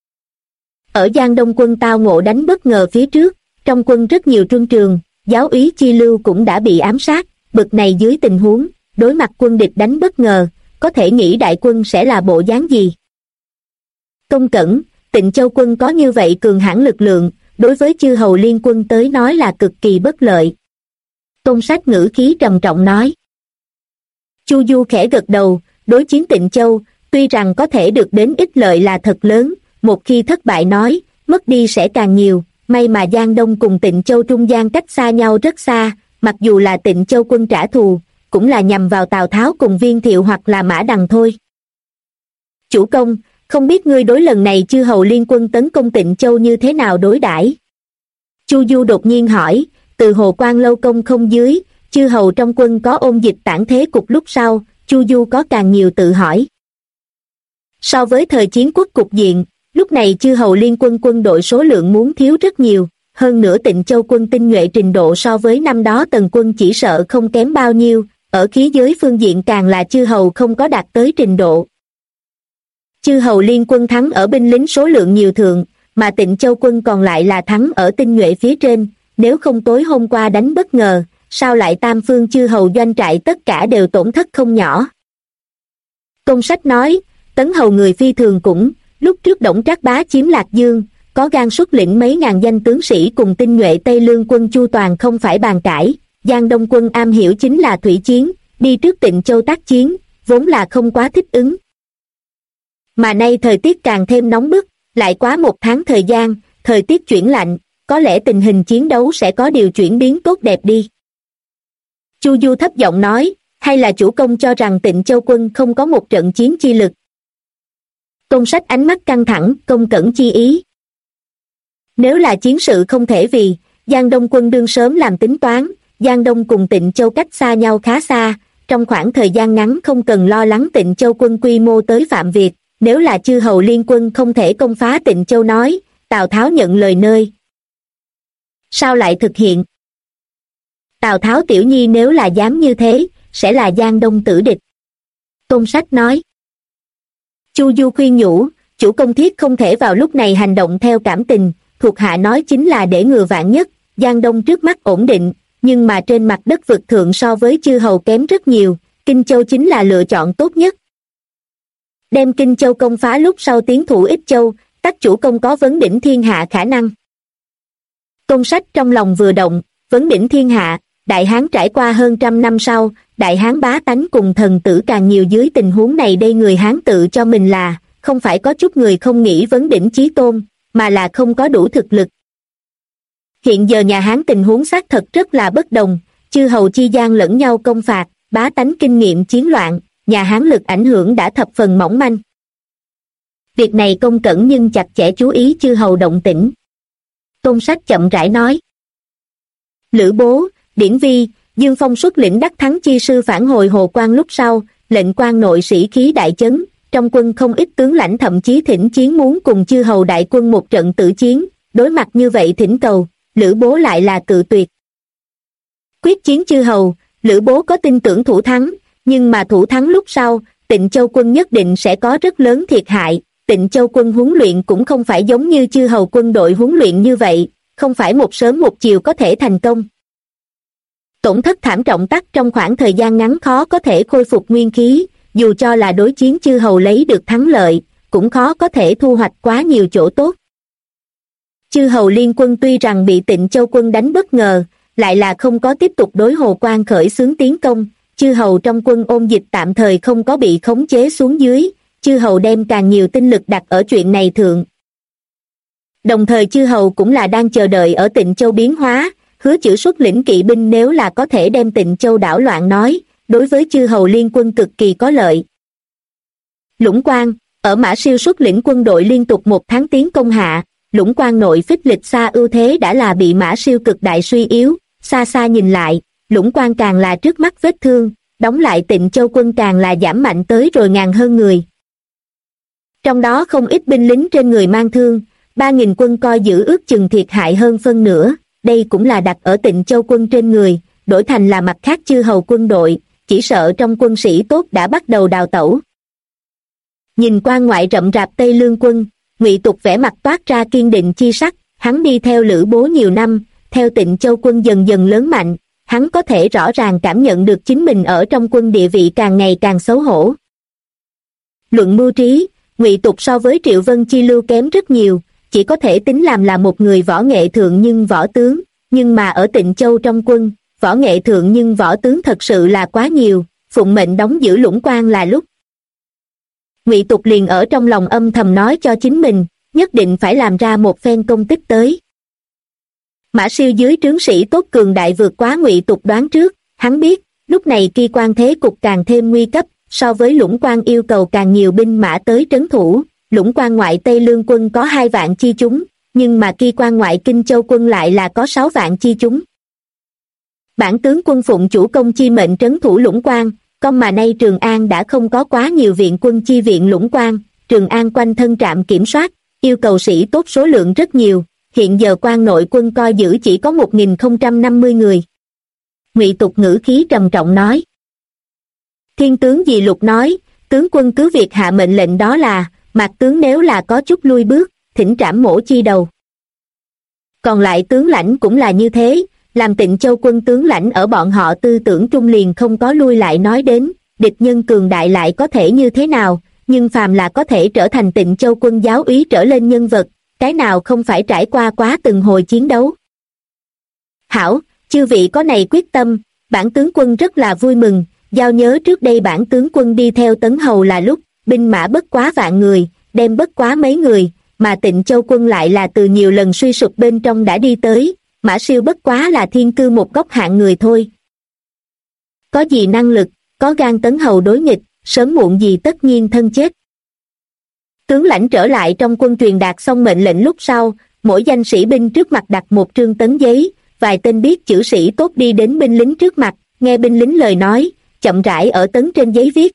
Ở Giang Đông quân tao ngộ đánh bất ngờ phía trước, trong quân rất nhiều truân trường, giáo úy chi lưu cũng đã bị ám sát, bực này dưới tình huống, đối mặt quân địch đánh bất ngờ, có thể nghĩ đại quân sẽ là bộ dáng gì. Công Cẩn, Tịnh Châu quân có như vậy cường hãn lực lượng, đối với chư hầu liên quân tới nói là cực kỳ bất lợi. Tôn Sách ngữ khí trầm trọng nói. Chu Du khẽ gật đầu, đối chiến Tịnh Châu, tuy rằng có thể được đến ích lợi là thật lớn, một khi thất bại nói, mất đi sẽ càng nhiều, may mà Giang Đông cùng Tịnh Châu trung gian cách xa nhau rất xa, mặc dù là Tịnh Châu quân trả thù, cũng là nhằm vào Tào Tháo cùng Viên Thiệu hoặc là Mã Đằng thôi. Chủ công, không biết ngươi đối lần này chư hầu liên quân tấn công Tịnh Châu như thế nào đối đãi? Chu Du đột nhiên hỏi, từ Hồ Quan lâu công không dưới, chư hầu trong quân có ôn dịch tản thế cục lúc sau, Chu Du có càng nhiều tự hỏi. So với thời chiến quốc cục diện, lúc này chư hầu liên quân quân đội số lượng muốn thiếu rất nhiều, hơn nữa Tịnh Châu quân tinh nhuệ trình độ so với năm đó Tần quân chỉ sợ không kém bao nhiêu, ở khí giới phương diện càng là chư hầu không có đạt tới trình độ. Chư hầu liên quân thắng ở binh lính số lượng nhiều thượng, mà Tịnh Châu quân còn lại là thắng ở tinh nhuệ phía trên, nếu không tối hôm qua đánh bất ngờ, sao lại tam phương chư hầu doanh trại tất cả đều tổn thất không nhỏ. Tôn Sách nói, Tấn hầu người phi thường cũng, lúc trước Đổng Trác Bá chiếm Lạc Dương, có gan xuất lĩnh mấy ngàn danh tướng sĩ cùng tinh nhuệ Tây Lương quân chu toàn không phải bàn cãi, Giang Đông quân am hiểu chính là thủy chiến, đi trước Tịnh Châu tác chiến, vốn là không quá thích ứng. Mà nay thời tiết càng thêm nóng bức, lại quá một tháng thời gian, thời tiết chuyển lạnh, có lẽ tình hình chiến đấu sẽ có điều chuyển biến tốt đẹp đi. Chu Du thấp giọng nói, hay là chủ công cho rằng Tịnh Châu quân không có một trận chiến chi lực? Tôn Sách ánh mắt căng thẳng, công cẩn chi ý. Nếu là chiến sự không thể vì, Giang Đông quân đương sớm làm tính toán, Giang Đông cùng Tịnh Châu cách xa nhau khá xa, trong khoảng thời gian ngắn không cần lo lắng Tịnh Châu quân quy mô tới phạm Việt, nếu là chư hầu liên quân không thể công phá Tịnh Châu nói, Tào Tháo nhận lời nơi. Sao lại thực hiện? Tào Tháo tiểu nhi nếu là dám như thế, sẽ là Giang Đông tử địch. Tôn Sách nói. Chu Du khuyên nhủ, chủ công thiết không thể vào lúc này hành động theo cảm tình, thuộc hạ nói chính là để ngừa vạn nhất, Giang Đông trước mắt ổn định, nhưng mà trên mặt đất vực thượng so với chư hầu kém rất nhiều, Kinh Châu chính là lựa chọn tốt nhất. Đem Kinh Châu công phá lúc sau tiến thủ Ích Châu, tất chủ công có vấn đỉnh thiên hạ khả năng. Tôn Sách trong lòng vừa động, vấn đỉnh thiên hạ, Đại Hán trải qua hơn trăm năm sau, Đại Hán bá tánh cùng thần tử càng nhiều dưới tình huống này đây người Hán tự cho mình là, không phải có chút người không nghĩ vấn đỉnh chí tôn, mà là không có đủ thực lực. Hiện giờ nhà Hán tình huống xác thật rất là bất đồng, chư hầu chi gian lẫn nhau công phạt, bá tánh kinh nghiệm chiến loạn, nhà Hán lực ảnh hưởng đã thập phần mỏng manh. Việc này công cẩn nhưng chặt chẽ chú ý chư hầu động tĩnh. Tôn Sách chậm rãi nói. Lữ Bố, Điển Vi, Dương Phong xuất lĩnh đắc thắng chi sư phản hồi Hồ Quan lúc sau, lệnh quan nội sĩ khí đại chấn, trong quân không ít tướng lãnh thậm chí thỉnh chiến muốn cùng chư hầu đại quân một trận tử chiến, đối mặt như vậy thỉnh cầu, Lữ Bố lại là cự tuyệt. Quyết chiến chư hầu, Lữ Bố có tin tưởng thủ thắng, nhưng mà thủ thắng lúc sau, Tịnh Châu quân nhất định sẽ có rất lớn thiệt hại, Tịnh Châu quân huấn luyện cũng không phải giống như chư hầu quân đội huấn luyện như vậy, không phải một sớm một chiều có thể thành công. Tổn thất thảm trọng tắc trong khoảng thời gian ngắn khó có thể khôi phục nguyên khí, dù cho là đối chiến chư hầu lấy được thắng lợi, cũng khó có thể thu hoạch quá nhiều chỗ tốt. Chư hầu liên quân tuy rằng bị Tịnh Châu quân đánh bất ngờ, lại là không có tiếp tục đối Hồ Quan khởi xướng tiến công, chư hầu trong quân ôn dịch tạm thời không có bị khống chế xuống dưới, chư hầu đem càng nhiều tinh lực đặt ở chuyện này thượng. Đồng thời chư hầu cũng là đang chờ đợi ở Tịnh Châu biến hóa, Hứa Chử xuất lĩnh kỵ binh nếu là có thể đem Tịnh Châu đảo loạn nói, đối với chư hầu liên quân cực kỳ có lợi. Lũng Quan, ở Mã Siêu xuất lĩnh quân đội liên tục một tháng tiến công hạ, Lũng Quan nội phích lịch xa ưu thế đã là bị Mã Siêu cực đại suy yếu, xa xa nhìn lại, Lũng Quan càng là trước mắt vết thương, đóng lại Tịnh Châu quân càng là giảm mạnh tới rồi ngàn hơn người. Trong đó không ít binh lính trên người mang thương, 3.000 quân coi giữ ước chừng thiệt hại hơn phân nửa, đây cũng là đặt ở Tịnh Châu quân trên người, đổi thành là mặt khác chư hầu quân đội, chỉ sợ trong quân sĩ tốt đã bắt đầu đào tẩu. Nhìn quan ngoại rậm rạp Tây Lương quân, Ngụy Tục vẻ mặt toát ra kiên định chi sắc, hắn đi theo Lữ Bố nhiều năm, theo Tịnh Châu quân dần dần lớn mạnh, hắn có thể rõ ràng cảm nhận được chính mình ở trong quân địa vị càng ngày càng xấu hổ. Luận mưu trí, Ngụy Tục so với Triệu Vân Chi Lưu kém rất nhiều, chỉ có thể tính làm là một người võ nghệ thượng nhưng võ tướng, nhưng mà ở Tịnh Châu trong quân, võ nghệ thượng nhưng võ tướng thật sự là quá nhiều, phụng mệnh đóng giữ Lũng Quan là lúc. Ngụy Tục liền ở trong lòng âm thầm nói cho chính mình, nhất định phải làm ra một phen công tích tới. Mã Siêu dưới trướng sĩ tốt cường đại vượt quá Ngụy Tục đoán trước, hắn biết, lúc này Kỳ Quan thế cục càng thêm nguy cấp, so với Lũng Quan yêu cầu càng nhiều binh mã tới trấn thủ, Lũng Quan ngoại Tây Lương quân có 2 vạn chi chúng, nhưng mà Kỳ Quan ngoại Kinh Châu quân lại là có 6 vạn chi chúng. Bản tướng quân phụng chủ công chi mệnh trấn thủ Lũng Quan, con mà nay Trường An đã không có quá nhiều viện quân chi viện Lũng Quan, Trường An quanh thân trạm kiểm soát, yêu cầu sĩ tốt số lượng rất nhiều, hiện giờ quan nội quân coi giữ chỉ có 1.050 người. Ngụy Tục ngữ khí trầm trọng nói. Thiên tướng Dì Lục nói, tướng quân cứ việc hạ mệnh lệnh đó là, Mạc tướng nếu là có chút lui bước, thỉnh trảm mổ chi đầu. Còn lại tướng lãnh cũng là như thế, làm Tịnh Châu quân tướng lãnh ở bọn họ tư tưởng trung liền không có lui lại nói đến, địch nhân cường đại lại có thể như thế nào, nhưng phàm là có thể trở thành Tịnh Châu quân giáo úy trở lên nhân vật, cái nào không phải trải qua quá từng hồi chiến đấu. Hảo, chư vị có này quyết tâm, bản tướng quân rất là vui mừng, giao nhớ trước đây bản tướng quân đi theo Tấn Hầu là lúc, binh mã bất quá vạn người, đem bất quá mấy người, mà Tịnh Châu quân lại là từ nhiều lần suy sụp bên trong đã đi tới, Mã Siêu bất quá là thiên cư một góc hạng người thôi. Có gì năng lực, có gan Tấn Hầu đối nghịch, sớm muộn gì tất nhiên thân chết. Tướng lãnh trở lại trong quân truyền đạt xong mệnh lệnh lúc sau, mỗi danh sĩ binh trước mặt đặt một trương tấn giấy, vài tên biết chữ sĩ tốt đi đến binh lính trước mặt, nghe binh lính lời nói, chậm rãi ở tấn trên giấy viết.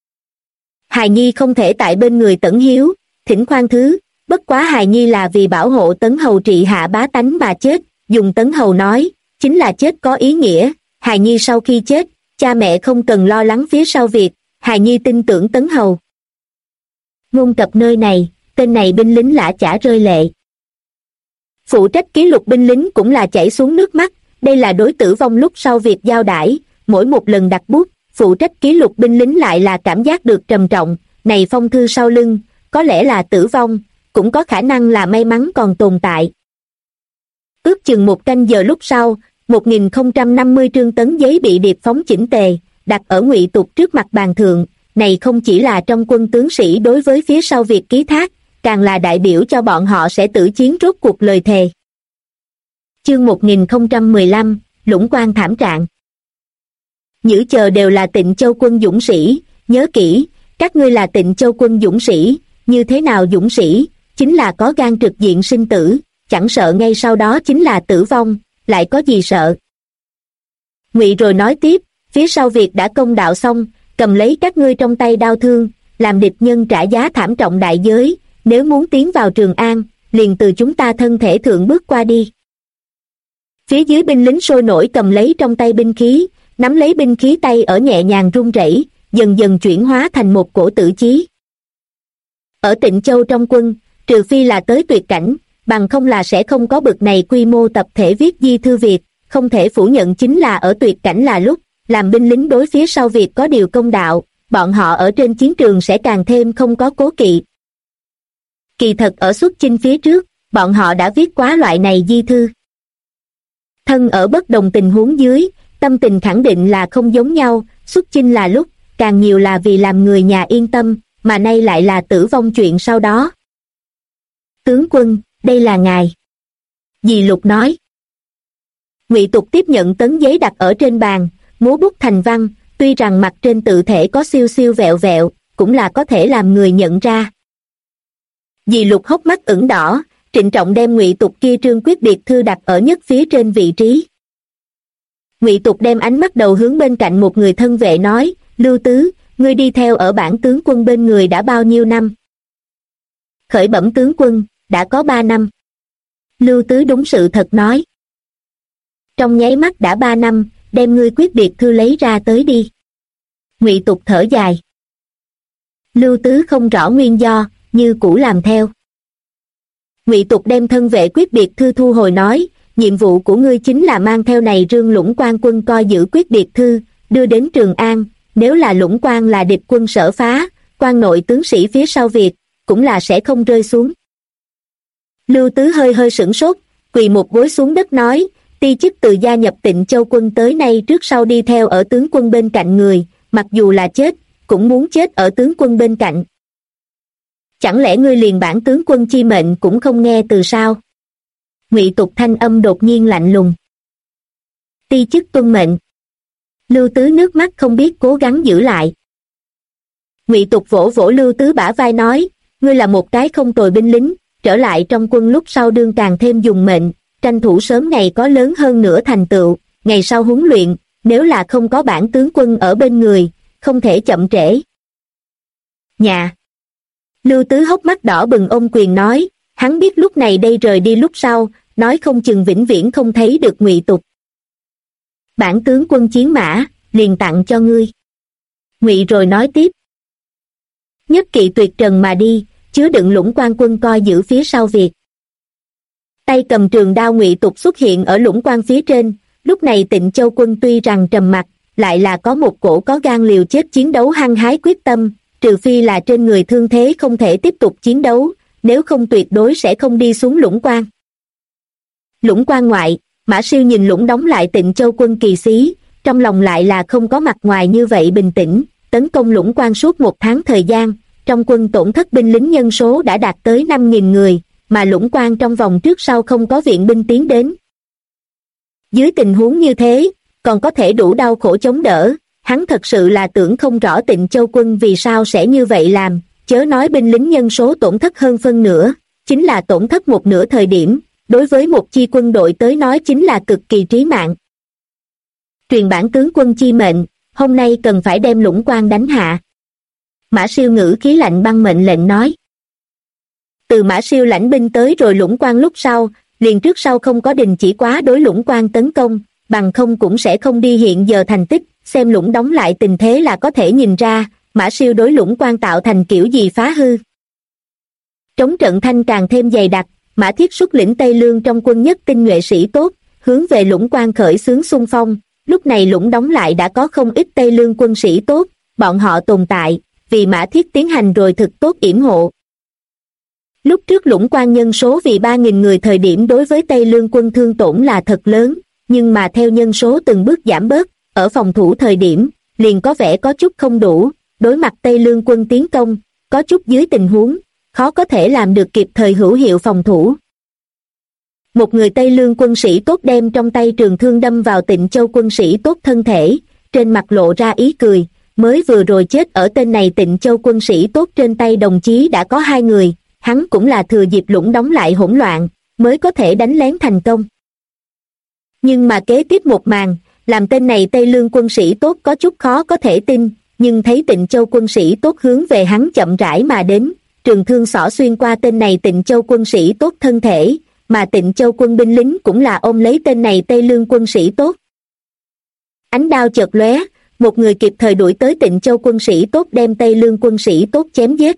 Hài Nhi không thể tại bên người Tẩn Hiếu, thỉnh khoan thứ, bất quá Hài Nhi là vì bảo hộ Tấn Hầu trị hạ bá tánh mà chết, dùng Tấn Hầu nói, chính là chết có ý nghĩa, Hài Nhi sau khi chết, cha mẹ không cần lo lắng phía sau việc, Hài Nhi tin tưởng Tấn Hầu. Ngôn cập nơi này, tên này binh lính lã chả rơi lệ. Phụ trách ký lục binh lính cũng là chảy xuống nước mắt, đây là đối tử vong lúc sau việc giao đãi, mỗi một lần đặt bút, phụ trách ký lục binh lính lại là cảm giác được trầm trọng, này phong thư sau lưng, có lẽ là tử vong, cũng có khả năng là may mắn còn tồn tại. Ước chừng một canh giờ lúc sau, 1050 trương tấn giấy bị điệp phóng chỉnh tề, đặt ở Ngụy Tục trước mặt bàn thượng, này không chỉ là trong quân tướng sĩ đối với phía sau việc ký thác, càng là đại biểu cho bọn họ sẽ tử chiến rốt cuộc lời thề. Chương 1015, Lũng Quan thảm trạng. Nhữ chờ đều là Tịnh Châu quân dũng sĩ, nhớ kỹ, các ngươi là Tịnh Châu quân dũng sĩ, như thế nào dũng sĩ, chính là có gan trực diện sinh tử, chẳng sợ ngay sau đó chính là tử vong, lại có gì sợ. Ngụy rồi nói tiếp, phía sau việc đã công đạo xong, cầm lấy các ngươi trong tay đao thương, làm địch nhân trả giá thảm trọng đại giới, nếu muốn tiến vào Trường An, liền từ chúng ta thân thể thượng bước qua đi. Phía dưới binh lính sôi nổi cầm lấy trong tay binh khí, nắm lấy binh khí tay ở nhẹ nhàng run rẩy, dần dần chuyển hóa thành một cổ tử chí. Ở Tịnh Châu trong quân, trừ phi là tới tuyệt cảnh, bằng không là sẽ không có bực này quy mô tập thể viết di thư việc, không thể phủ nhận chính là ở tuyệt cảnh là lúc, làm binh lính đối phía sau việc có điều công đạo, bọn họ ở trên chiến trường sẽ càng thêm không có cố kỵ. Kỳ thật ở xuất chinh phía trước, bọn họ đã viết quá loại này di thư. Thân ở bất đồng tình huống dưới, tâm tình khẳng định là không giống nhau, xuất chinh là lúc, càng nhiều là vì làm người nhà yên tâm, mà nay lại là tử vong chuyện sau đó. Tướng quân, đây là ngài. Dì Lục nói. Ngụy Tục tiếp nhận tấn giấy đặt ở trên bàn, múa bút thành văn, tuy rằng mặt trên tự thể có siêu siêu vẹo vẹo, cũng là có thể làm người nhận ra. Dì Lục hốc mắt ửng đỏ, trịnh trọng đem Ngụy Tục kia trương quyết biệt thư đặt ở nhất phía trên vị trí. Ngụy Tục đem ánh mắt đầu hướng bên cạnh một người thân vệ nói, Lưu Tứ, ngươi đi theo ở bản tướng quân bên người đã bao nhiêu năm? Khởi bẩm tướng quân, đã có 3 năm. Lưu Tứ đúng sự thật nói. Trong nháy mắt đã 3 năm, đem ngươi quyết biệt thư lấy ra tới đi. Ngụy Tục thở dài. Lưu Tứ không rõ nguyên do, như cũ làm theo. Ngụy Tục đem thân vệ quyết biệt thư thu hồi nói, nhiệm vụ của ngươi chính là mang theo này rương Lũng Quan quân coi giữ quyết biệt thư, đưa đến Trường An, nếu là Lũng Quan là địch quân sở phá, quan nội tướng sĩ phía sau việc, cũng là sẽ không rơi xuống. Lưu Tứ hơi hơi sửng sốt, quỳ một gối xuống đất nói, ti chức từ gia nhập Tịnh Châu quân tới nay trước sau đi theo ở tướng quân bên cạnh người, mặc dù là chết, cũng muốn chết ở tướng quân bên cạnh. Chẳng lẽ ngươi liền bản tướng quân chi mệnh cũng không nghe từ sao? Ngụy Tục thanh âm đột nhiên lạnh lùng. Ti chức tuân mệnh. Lưu Tứ nước mắt không biết cố gắng giữ lại. Ngụy Tục vỗ vỗ Lưu Tứ bả vai nói, ngươi là một cái không tồi binh lính, trở lại trong quân lúc sau đương càng thêm dùng mệnh, tranh thủ sớm ngày có lớn hơn nữa thành tựu, ngày sau huấn luyện, nếu là không có bản tướng quân ở bên người, không thể chậm trễ. Nhà. Lưu Tứ hốc mắt đỏ bừng ôm quyền nói, hắn biết lúc này đây rời đi lúc sau, nói không chừng vĩnh viễn không thấy được Ngụy Tục. Bản tướng quân chiến mã, liền tặng cho ngươi. Ngụy rồi nói tiếp. Nhất kỵ tuyệt trần mà đi, chứa đựng Lũng Quan quân coi giữ phía sau việc. Tay cầm trường đao Ngụy Tục xuất hiện ở Lũng Quan phía trên, lúc này Tịnh Châu quân tuy rằng trầm mặc, lại là có một cổ có gan liều chết chiến đấu hăng hái quyết tâm, trừ phi là trên người thương thế không thể tiếp tục chiến đấu, nếu không tuyệt đối sẽ không đi xuống Lũng Quan. Lũng Quan ngoại, Mã Siêu nhìn Lũng đóng lại Tịnh Châu quân kỳ xí, trong lòng lại là không có mặt ngoài như vậy bình tĩnh, tấn công Lũng Quan suốt 1 tháng thời gian, trong quân tổn thất binh lính nhân số đã đạt tới 5.000 người, mà Lũng Quan trong vòng trước sau không có viện binh tiến đến. Dưới tình huống như thế, còn có thể đủ đau khổ chống đỡ, hắn thật sự là tưởng không rõ Tịnh Châu quân vì sao sẽ như vậy làm, chớ nói binh lính nhân số tổn thất hơn phân nửa, chính là tổn thất một nửa thời điểm, đối với một chi quân đội tới nói chính là cực kỳ trí mạng. Truyền bản tướng quân chi mệnh, hôm nay cần phải đem Lũng Quan đánh hạ. Mã Siêu ngữ khí lạnh băng mệnh lệnh nói. Từ Mã Siêu lãnh binh tới rồi Lũng Quan lúc sau, liền trước sau không có đình chỉ quá đối Lũng Quan tấn công, bằng không cũng sẽ không đi hiện giờ thành tích, xem Lũng đóng lại tình thế là có thể nhìn ra, Mã Siêu đối Lũng Quan tạo thành kiểu gì phá hư. Trống trận thanh càng thêm dày đặc, Mã Thiết xuất lĩnh Tây Lương trong quân nhất tinh nhuệ sĩ tốt, hướng về Lũng Quan khởi xướng xung phong, lúc này Lũng đóng lại đã có không ít Tây Lương quân sĩ tốt, bọn họ tồn tại, vì Mã Thiết tiến hành rồi thực tốt yểm hộ. Lúc trước Lũng Quan nhân số vì 3.000 người thời điểm đối với Tây Lương quân thương tổn là thật lớn, nhưng mà theo nhân số từng bước giảm bớt, ở phòng thủ thời điểm, liền có vẻ có chút không đủ, đối mặt Tây Lương quân tiến công, có chút dưới tình huống, khó có thể làm được kịp thời hữu hiệu phòng thủ. Một người Tây Lương quân sĩ tốt đem trong tay trường thương đâm vào Tịnh Châu quân sĩ tốt thân thể, trên mặt lộ ra ý cười, mới vừa rồi chết ở tên này Tịnh Châu quân sĩ tốt trên tay đồng chí đã có 2 người, hắn cũng là thừa dịp Lũng đóng lại hỗn loạn, mới có thể đánh lén thành công. Nhưng mà kế tiếp một màn, làm tên này Tây Lương quân sĩ tốt có chút khó có thể tin, nhưng thấy Tịnh Châu quân sĩ tốt hướng về hắn chậm rãi mà đến, trường thương xỏ xuyên qua tên này Tịnh Châu quân sĩ tốt thân thể, mà Tịnh Châu quân binh lính cũng là ôm lấy tên này Tây Lương quân sĩ tốt. Ánh đao chợt lóe, một người kịp thời đuổi tới Tịnh Châu quân sĩ tốt đem Tây Lương quân sĩ tốt chém giết.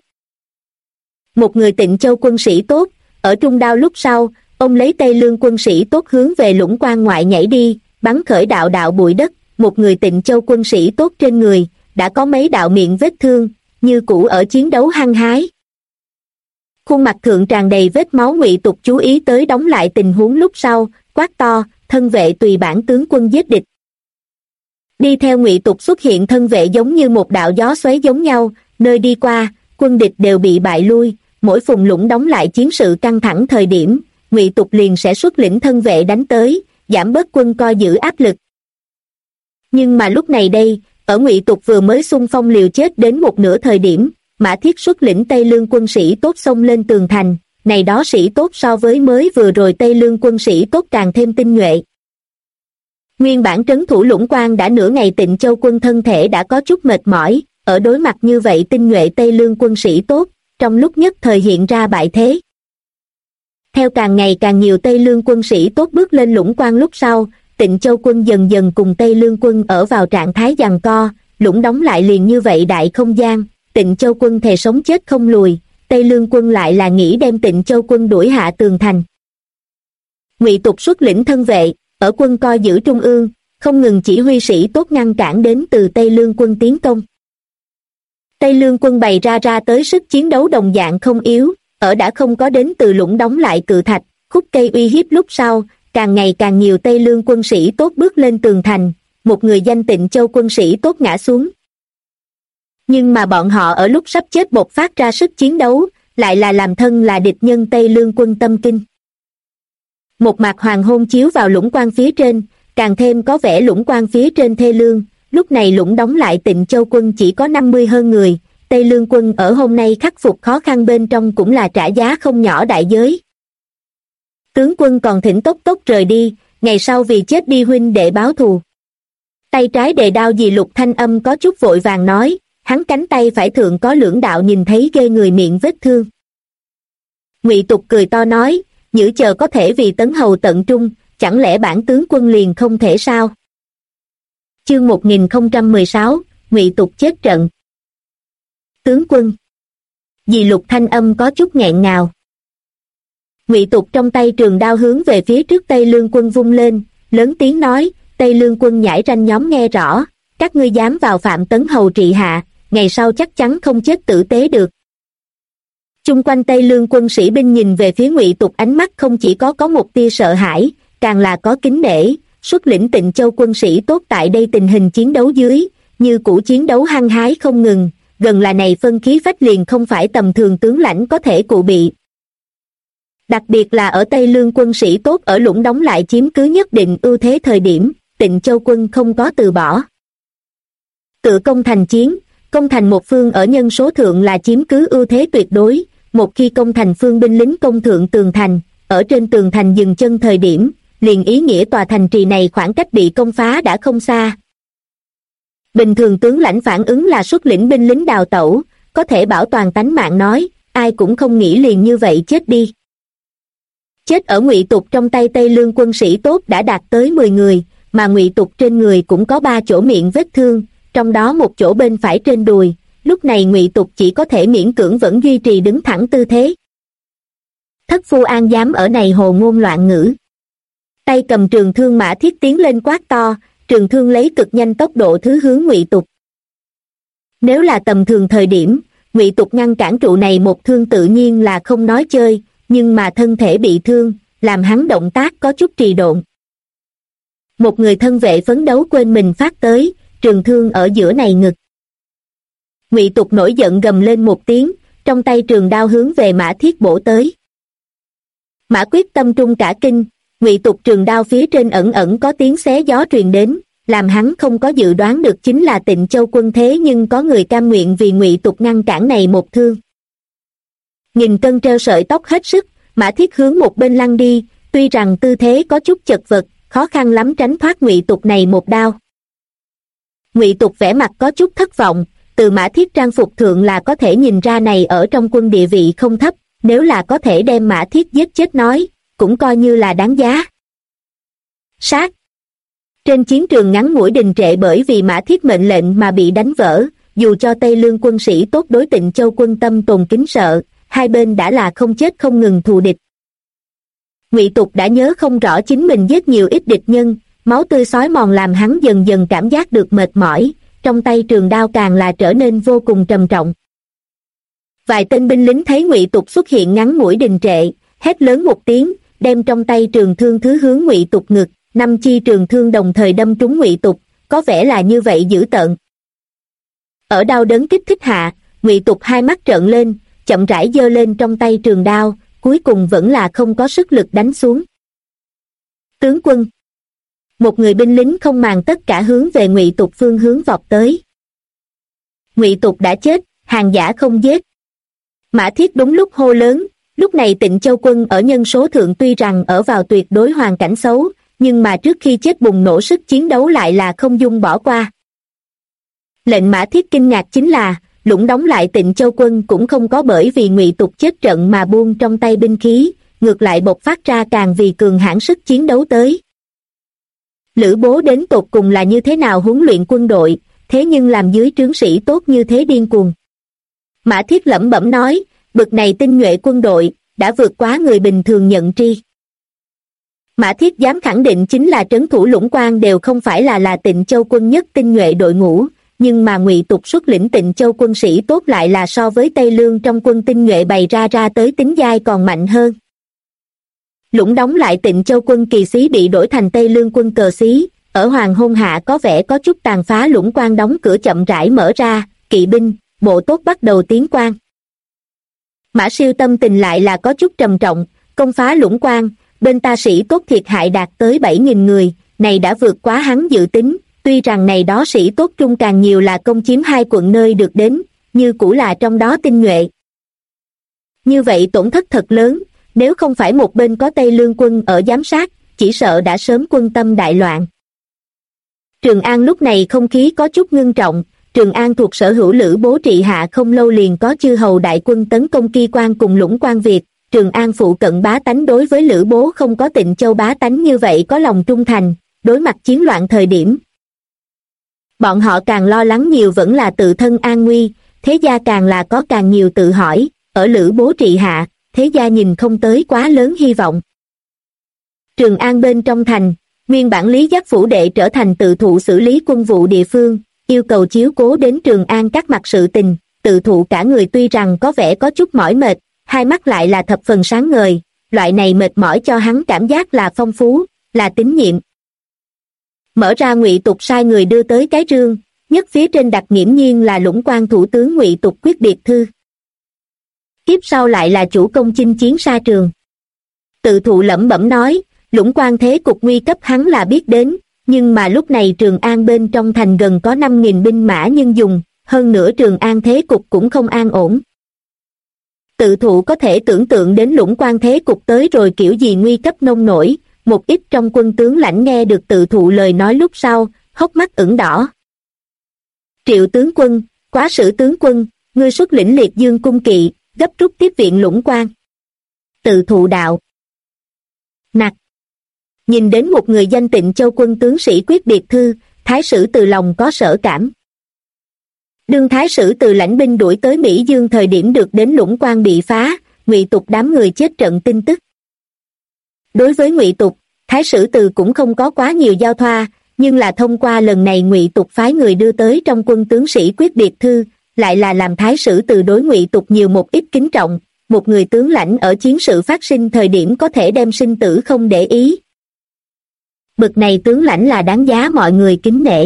Một người Tịnh Châu quân sĩ tốt, ở trung đao lúc sau, ông lấy Tây Lương quân sĩ tốt hướng về Lũng Quan ngoại nhảy đi, bắn khởi đạo đạo bụi đất, một người Tịnh Châu quân sĩ tốt trên người, đã có mấy đạo miệng vết thương, như cũ ở chiến đấu hăng hái. Khuôn mặt thượng tràn đầy vết máu Ngụy Tục chú ý tới đóng lại tình huống lúc sau, quát to, thân vệ tùy bản tướng quân giết địch. Đi theo Ngụy Tục xuất hiện thân vệ giống như một đạo gió xoáy giống nhau, nơi đi qua, quân địch đều bị bại lui, mỗi phùng Lũng đóng lại chiến sự căng thẳng thời điểm, Ngụy Tục liền sẽ xuất lĩnh thân vệ đánh tới, giảm bớt quân coi giữ áp lực. Nhưng mà lúc này đây, ở Ngụy Tục vừa mới xung phong liều chết đến một nửa thời điểm, Mã Thiết xuất lĩnh Tây Lương quân sĩ tốt xông lên tường thành, này đó sĩ tốt so với mới vừa rồi Tây Lương quân sĩ tốt càng thêm tinh nhuệ. Nguyên bản trấn thủ Lũng Quan đã nửa ngày Tịnh Châu quân thân thể đã có chút mệt mỏi, ở đối mặt như vậy tinh nhuệ Tây Lương quân sĩ tốt, trong lúc nhất thời hiện ra bại thế. Theo càng ngày càng nhiều Tây Lương quân sĩ tốt bước lên Lũng Quan lúc sau, Tịnh Châu quân dần dần cùng Tây Lương quân ở vào trạng thái giằng co, Lũng đóng lại liền như vậy đại không gian, Tịnh Châu quân thề sống chết không lùi, Tây Lương quân lại là nghĩ đem Tịnh Châu quân đuổi hạ tường thành. Ngụy Tục xuất lĩnh thân vệ, ở quân coi giữ trung ương, không ngừng chỉ huy sĩ tốt ngăn cản đến từ Tây Lương quân tiến công. Tây Lương quân bày ra tới sức chiến đấu đồng dạng không yếu, ở đã không có đến từ Lũng đóng lại cự thạch, khúc cây uy hiếp lúc sau, càng ngày càng nhiều Tây Lương quân sĩ tốt bước lên tường thành, một người danh Tịnh Châu quân sĩ tốt ngã xuống. Nhưng mà bọn họ ở lúc sắp chết bộc phát ra sức chiến đấu, lại là làm thân là địch nhân Tây Lương quân tâm kinh. Một mặt hoàng hôn chiếu vào Lũng Quan phía trên, càng thêm có vẻ Lũng Quan phía trên thê lương, lúc này Lũng đóng lại Tịnh Châu quân chỉ có 50 hơn người, Tây Lương quân ở hôm nay khắc phục khó khăn bên trong cũng là trả giá không nhỏ đại giới. Tướng quân còn thỉnh tốc tốc rời đi, ngày sau vì chết đi huynh đệ báo thù. Tay trái đề đao dì Lục thanh âm có chút vội vàng nói, hắn cánh tay phải thượng có lưỡng đạo nhìn thấy ghê người miệng vết thương. Ngụy Tục cười to nói, nhữ chờ có thể vì tấn hầu tận trung, chẳng lẽ bản tướng quân liền không thể sao? Chương 1016, Ngụy Tục chết trận. Tướng quân. Dì Lục thanh âm có chút nghẹn ngào. Ngụy Tục trong tay trường đao hướng về phía trước Tây Lương quân vung lên, lớn tiếng nói, Tây Lương quân nhãi ranh nhóm nghe rõ, các ngươi dám vào phạm tấn hầu trị hạ, ngày sau chắc chắn không chết tử tế được. Chung quanh Tây Lương quân sĩ binh nhìn về phía Ngụy Tục ánh mắt không chỉ có một tia sợ hãi, càng là có kính nể, xuất lĩnh Tịnh Châu quân sĩ tốt tại đây tình hình chiến đấu dưới, như cũ chiến đấu hăng hái không ngừng, gần là này phân khí phách liền không phải tầm thường tướng lãnh có thể cụ bị. Đặc biệt là ở Tây Lương quân sĩ tốt ở Lũng Đóng lại chiếm cứ nhất định ưu thế thời điểm, Tịnh Châu quân không có từ bỏ. Tự công thành chiến, công thành một phương ở nhân số thượng là chiếm cứ ưu thế tuyệt đối, một khi công thành phương binh lính công thượng tường thành, ở trên tường thành dừng chân thời điểm, liền ý nghĩa tòa thành trì này khoảng cách bị công phá đã không xa. Bình thường tướng lãnh phản ứng là xuất lĩnh binh lính đào tẩu, có thể bảo toàn tánh mạng nói, ai cũng không nghĩ liền như vậy chết đi. Chết ở Ngụy Tục trong tay Tây Lương quân sĩ tốt đã đạt tới 10 người, mà Ngụy Tục trên người cũng có 3 chỗ miệng vết thương, trong đó một chỗ bên phải trên đùi, lúc này Ngụy Tục chỉ có thể miễn cưỡng vẫn duy trì đứng thẳng tư thế. Thất phu an dám ở này hồ ngôn loạn ngữ. Tay cầm trường thương Mã Thiết tiến lên quát to, trường thương lấy cực nhanh tốc độ thứ hướng Ngụy Tục. Nếu là tầm thường thời điểm, Ngụy Tục ngăn cản trụ này một thương tự nhiên là không nói chơi, nhưng mà thân thể bị thương, làm hắn động tác có chút trì độn. Một người thân vệ phấn đấu quên mình phát tới, trường thương ở giữa này ngực. Ngụy Tục nổi giận gầm lên một tiếng, trong tay trường đao hướng về Mã Thiết bổ tới. Mã Quyết tâm trung cả kinh, Ngụy Tục trường đao phía trên ẩn ẩn có tiếng xé gió truyền đến, làm hắn không có dự đoán được chính là Tịnh Châu quân thế nhưng có người cam nguyện vì Ngụy Tục ngăn cản này một thương. Nghìn cân treo sợi tóc hết sức, Mã Thiết hướng một bên lăn đi, tuy rằng tư thế có chút chật vật, khó khăn lắm tránh thoát Ngụy Tục này một đao. Ngụy Tục vẻ mặt có chút thất vọng, từ Mã Thiết trang phục thượng là có thể nhìn ra này ở trong quân địa vị không thấp, nếu là có thể đem Mã Thiết giết chết nói, cũng coi như là đáng giá. Sát. Trên chiến trường ngắn ngủi đình trệ bởi vì Mã Thiết mệnh lệnh mà bị đánh vỡ, dù cho Tây Lương quân sĩ tốt đối Tịnh Châu quân tâm tồn kính sợ, hai bên đã là không chết không ngừng thù địch. Ngụy Tục đã nhớ không rõ chính mình giết nhiều ít địch nhân, máu tươi xói mòn làm hắn dần dần cảm giác được mệt mỏi, trong tay trường đao càng là trở nên vô cùng trầm trọng. Vài tên binh lính thấy Ngụy Tục xuất hiện ngắn ngủi đình trệ, hét lớn một tiếng, đem trong tay trường thương thứ hướng Ngụy Tục ngực, 5 chi trường thương đồng thời đâm trúng Ngụy Tục, có vẻ là như vậy dữ tợn. Ở đau đớn kích thích hạ, Ngụy Tục hai mắt trợn lên, chậm rãi giơ lên trong tay trường đao, cuối cùng vẫn là không có sức lực đánh xuống. Tướng quân. Một người binh lính không màng tất cả hướng về Ngụy Tục phương hướng vọt tới. Ngụy Tục đã chết, hàng giả không giết. Mã Thiết đúng lúc hô lớn, lúc này Tịnh Châu quân ở nhân số thượng tuy rằng ở vào tuyệt đối hoàn cảnh xấu, nhưng mà trước khi chết bùng nổ sức chiến đấu lại là không dung bỏ qua. Lệnh Mã Thiết kinh ngạc chính là, Lũng Đóng lại Tịnh Châu quân cũng không có bởi vì Ngụy Tục chết trận mà buông trong tay binh khí, ngược lại bộc phát ra càng vì cường hãn sức chiến đấu tới. Lữ Bố đến tột cùng là như thế nào huấn luyện quân đội, thế nhưng làm dưới trướng sĩ tốt như thế điên cuồng. Mã Thiết lẩm bẩm nói, bực này tinh nhuệ quân đội, đã vượt quá người bình thường nhận tri. Mã Thiết dám khẳng định chính là trấn thủ Lũng Quan đều không phải là Tịnh Châu quân nhất tinh nhuệ đội ngũ, nhưng mà Ngụy Tục xuất lĩnh Tịnh Châu quân sĩ tốt lại là so với Tây Lương trong quân tinh nhuệ bày ra tới tính giai còn mạnh hơn. Lũng Đóng lại Tịnh Châu quân kỳ xí bị đổi thành Tây Lương quân cờ xí, ở hoàng hôn hạ có vẻ có chút tàn phá. Lũng Quan đóng cửa chậm rãi mở ra, kỵ binh, bộ tốt bắt đầu tiến quan. Mã Siêu tâm tình lại là có chút trầm trọng, công phá Lũng Quan, bên ta sĩ tốt thiệt hại đạt tới 7.000 người, này đã vượt quá hắn dự tính, tuy rằng này đó sĩ tốt trung càng nhiều là công chiếm 2 quận nơi được đến, như cũ là trong đó tinh nhuệ. Như vậy tổn thất thật lớn, nếu không phải một bên có Tây Lương quân ở giám sát, chỉ sợ đã sớm quân tâm đại loạn. Trường An lúc này không khí có chút ngưng trọng, Trường An thuộc sở hữu Lữ Bố trị hạ không lâu liền có chư hầu đại quân tấn công Ki Quan cùng Lũng Quan Việt, Trường An phụ cận bá tánh đối với Lữ Bố không có Tịnh Châu bá tánh như vậy có lòng trung thành, đối mặt chiến loạn thời điểm. Bọn họ càng lo lắng nhiều vẫn là tự thân an nguy, thế gia càng là có càng nhiều tự hỏi, ở Lữ Bố trị hạ, thế gia nhìn không tới quá lớn hy vọng. Trường An bên trong thành, nguyên bản Lý Giác phủ đệ trở thành tự thụ xử lý quân vụ địa phương, yêu cầu chiếu cố đến Trường An các mặt sự tình, tự thụ cả người tuy rằng có vẻ có chút mỏi mệt, hai mắt lại là thập phần sáng ngời, loại này mệt mỏi cho hắn cảm giác là phong phú, là tín nhiệm. Mở ra Ngụy Tục sai người đưa tới cái rương, nhất phía trên đặt nghiễm nhiên là Lũng Quan thủ tướng Ngụy Tục quyết biệt thư. Tiếp sau lại là chủ công chinh chiến sa trường. Tự thụ lẩm bẩm nói, Lũng Quan thế cục nguy cấp hắn là biết đến, nhưng mà lúc này Trường An bên trong thành gần có 5.000 binh mã nhân dùng, hơn nữa Trường An thế cục cũng không an ổn. Tự thụ có thể tưởng tượng đến Lũng Quan thế cục tới rồi kiểu gì nguy cấp nông nổi, một ít trong quân tướng lãnh nghe được tự thụ lời nói lúc sau, hốc mắt ửng đỏ. Triệu tướng quân, Quá Sử tướng quân, ngươi xuất lĩnh Liệt Dương cung kỵ, gấp rút tiếp viện Lũng Quan. Tự thụ đạo. Nặc. Nhìn đến một người danh Tịnh Châu quân tướng sĩ quyết biệt thư, Thái sử từ lòng có sở cảm. Đương Thái sử từ lãnh binh đuổi tới Mỹ Dương thời điểm được đến Lũng Quan bị phá, Ngụy Tục đám người chết trận tin tức. Đối với Ngụy Tục, Thái sử từ cũng không có quá nhiều giao thoa, nhưng là thông qua lần này Ngụy Tục phái người đưa tới trong quân tướng sĩ quyết biệt thư, lại là làm Thái sử từ đối Ngụy Tục nhiều một ít kính trọng, một người tướng lãnh ở chiến sự phát sinh thời điểm có thể đem sinh tử không để ý. Bực này tướng lãnh là đáng giá mọi người kính nể.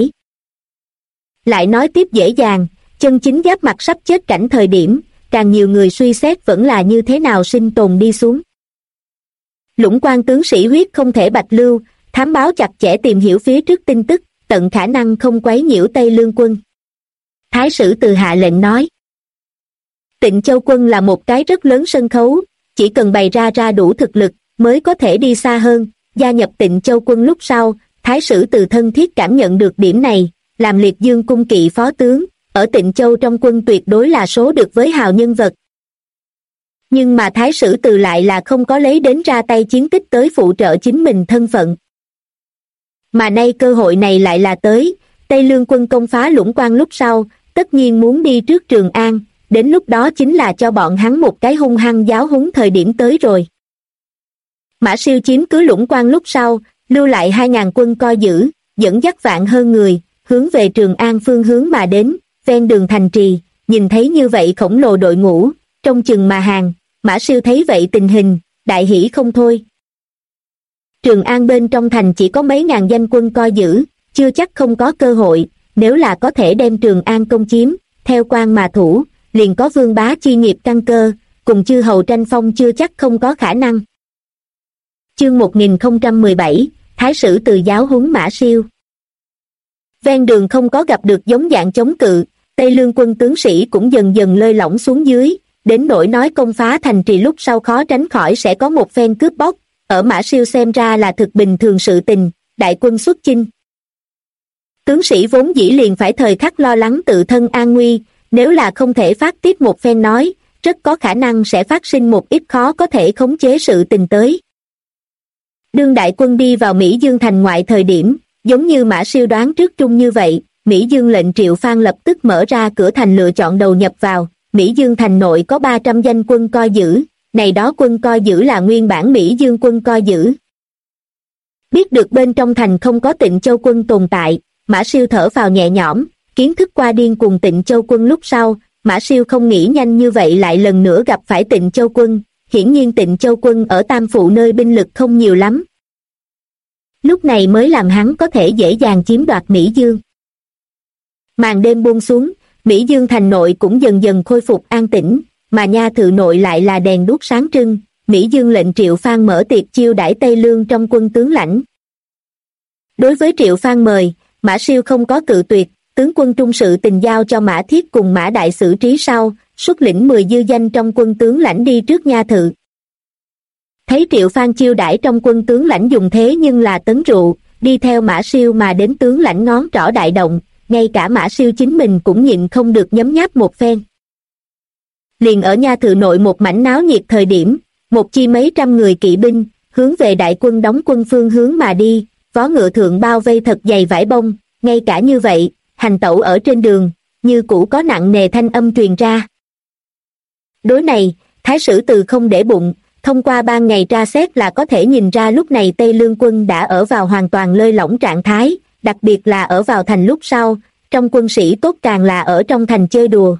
Lại nói tiếp dễ dàng, chân chính giáp mặt sắp chết cảnh thời điểm, càng nhiều người suy xét vẫn là như thế nào sinh tồn đi xuống. Lũng Quan tướng sĩ huyết không thể bạch lưu, thám báo chặt chẽ tìm hiểu phía trước tin tức, tận khả năng không quấy nhiễu Tây Lương quân. Thái sử từ hạ lệnh nói. Tịnh Châu quân là một cái rất lớn sân khấu, chỉ cần bày ra đủ thực lực, mới có thể đi xa hơn. Gia nhập Tịnh Châu quân lúc sau, Thái sử từ thân thiết cảm nhận được điểm này, làm Liệt Dương cung kỵ phó tướng, ở Tịnh Châu trong quân tuyệt đối là số được với hào nhân vật. Nhưng mà Thái sử từ lại là không có lấy đến ra tay chiến tích tới phụ trợ chính mình thân phận. Mà nay cơ hội này lại là tới, Tây Lương quân công phá Lũng Quan lúc sau, tất nhiên muốn đi trước Trường An, đến lúc đó chính là cho bọn hắn một cái hung hăng giáo huấn thời điểm tới rồi. Mã Siêu chiếm cứ Lũng Quan lúc sau, lưu lại 2.000 quân coi giữ, dẫn dắt vạn hơn người, hướng về Trường An phương hướng mà đến, ven đường thành trì, nhìn thấy như vậy khổng lồ đội ngũ, trong chừng mà hàng, Mã Siêu thấy vậy tình hình, đại hỉ không thôi. Trường An bên trong thành chỉ có mấy ngàn danh quân coi giữ, chưa chắc không có cơ hội, nếu là có thể đem Trường An công chiếm, theo quan mà thủ, liền có vương bá chi nghiệp căn cơ, cùng chư hầu tranh phong chưa chắc không có khả năng. Chương 1017, Thái sử từ giáo huấn Mã Siêu. Ven đường không có gặp được giống dạng chống cự, Tây Lương quân tướng sĩ cũng dần dần lơi lỏng xuống dưới, đến nỗi nói công phá thành trì lúc sau khó tránh khỏi sẽ có một phen cướp bóc, ở Mã Siêu xem ra là thực bình thường sự tình, đại quân xuất chinh. Tướng sĩ vốn dĩ liền phải thời khắc lo lắng tự thân an nguy, nếu là không thể phát tiết một phen nói, rất có khả năng sẽ phát sinh một ít khó có thể khống chế sự tình tới. Đương đại quân đi vào Mỹ Dương thành ngoại thời điểm, giống như Mã Siêu đoán trước trung như vậy, Mỹ Dương lệnh Triệu Phan lập tức mở ra cửa thành lựa chọn đầu nhập vào, Mỹ Dương thành nội có 300 danh quân coi giữ, này đó quân coi giữ là nguyên bản Mỹ Dương quân coi giữ. Biết được bên trong thành không có Tịnh Châu quân tồn tại, Mã Siêu thở phào nhẹ nhõm, kiến thức qua điên cùng Tịnh Châu quân lúc sau, Mã Siêu không nghĩ nhanh như vậy lại lần nữa gặp phải Tịnh Châu quân, hiển nhiên Tịnh Châu quân ở Tam Phụ nơi binh lực không nhiều lắm. Lúc này mới làm hắn có thể dễ dàng chiếm đoạt Mỹ Dương. Màn đêm buông xuống, Mỹ Dương thành nội cũng dần dần khôi phục an tĩnh, mà nha thự nội lại là đèn đuốc sáng trưng, Mỹ Dương lệnh Triệu Phan mở tiệc chiêu đãi Tây Lương trong quân tướng lãnh. Đối với Triệu Phan mời, Mã Siêu không có cự tuyệt, tướng quân trung sự tình giao cho Mã Thiết cùng Mã Đại xử trí sau, xuất lĩnh 10 dư danh trong quân tướng lãnh đi trước nha thự. Thấy Triệu Phan chiêu đãi trong quân tướng lãnh dùng thế nhưng là tấn rượu, đi theo Mã Siêu mà đến tướng lãnh ngón trỏ đại động, ngay cả Mã Siêu chính mình cũng nhịn không được nhấm nháp một phen. Liền ở nha thự nội một mảnh náo nhiệt thời điểm, một chi mấy trăm người kỵ binh, hướng về đại quân đóng quân phương hướng mà đi, vó ngựa thượng bao vây thật dày vải bông, ngay cả như vậy, hành tẩu ở trên đường, như cũ có nặng nề thanh âm truyền ra. Đối này, Thái sử từ không để bụng, thông qua ban ngày tra xét là có thể nhìn ra lúc này Tây Lương quân đã ở vào hoàn toàn lơi lỏng trạng thái, đặc biệt là ở vào thành lúc sau, trong quân sĩ tốt càng là ở trong thành chơi đùa.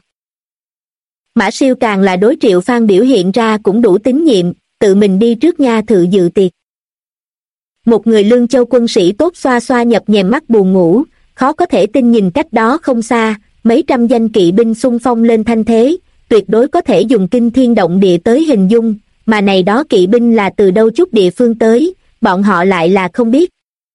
Mã Siêu càng là đối Triệu Phan biểu hiện ra cũng đủ tín nhiệm, tự mình đi trước nha thự dự tiệc. Một người Lương Châu quân sĩ tốt xoa xoa nhập nhèm mắt buồn ngủ, khó có thể tin nhìn cách đó không xa, mấy trăm danh kỵ binh xung phong lên thanh thế, tuyệt đối có thể dùng kinh thiên động địa tới hình dung, mà này đó kỵ binh là từ đâu chút địa phương tới, bọn họ lại là không biết.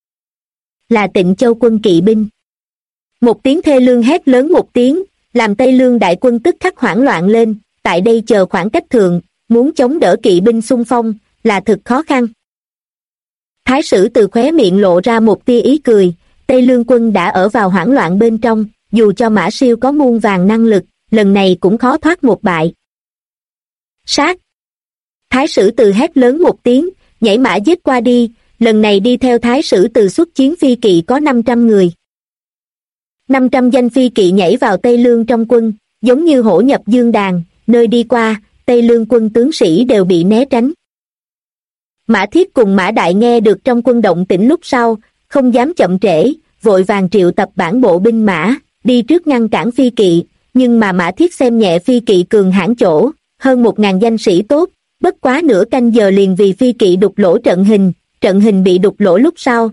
Là Tịnh Châu quân kỵ binh. Một tiếng thê lương hét lớn một tiếng, làm Tây Lương đại quân tức khắc hoảng loạn lên, tại đây chờ khoảng cách thượng, muốn chống đỡ kỵ binh xung phong, là thực khó khăn. Thái sử từ khóe miệng lộ ra một tia ý cười, Tây Lương quân đã ở vào hoảng loạn bên trong, dù cho Mã Siêu có muôn vàng năng lực, lần này cũng khó thoát một bại. Sát! Thái sử từ hét lớn một tiếng, nhảy mã giết qua đi, lần này đi theo Thái sử từ xuất chiến phi kỵ có 500 người. 500 danh phi kỵ nhảy vào Tây Lương trong quân, giống như hổ nhập dương đàn, nơi đi qua, Tây Lương quân tướng sĩ đều bị né tránh. Mã Thiết cùng Mã Đại nghe được trong quân động tĩnh lúc sau, không dám chậm trễ, vội vàng triệu tập bản bộ binh mã, đi trước ngăn cản phi kỵ, nhưng mà Mã Thiết xem nhẹ phi kỵ cường hãn chỗ, hơn 1000 danh sĩ tốt, bất quá nửa canh giờ liền vì phi kỵ đục lỗ trận hình bị đục lỗ lúc sau.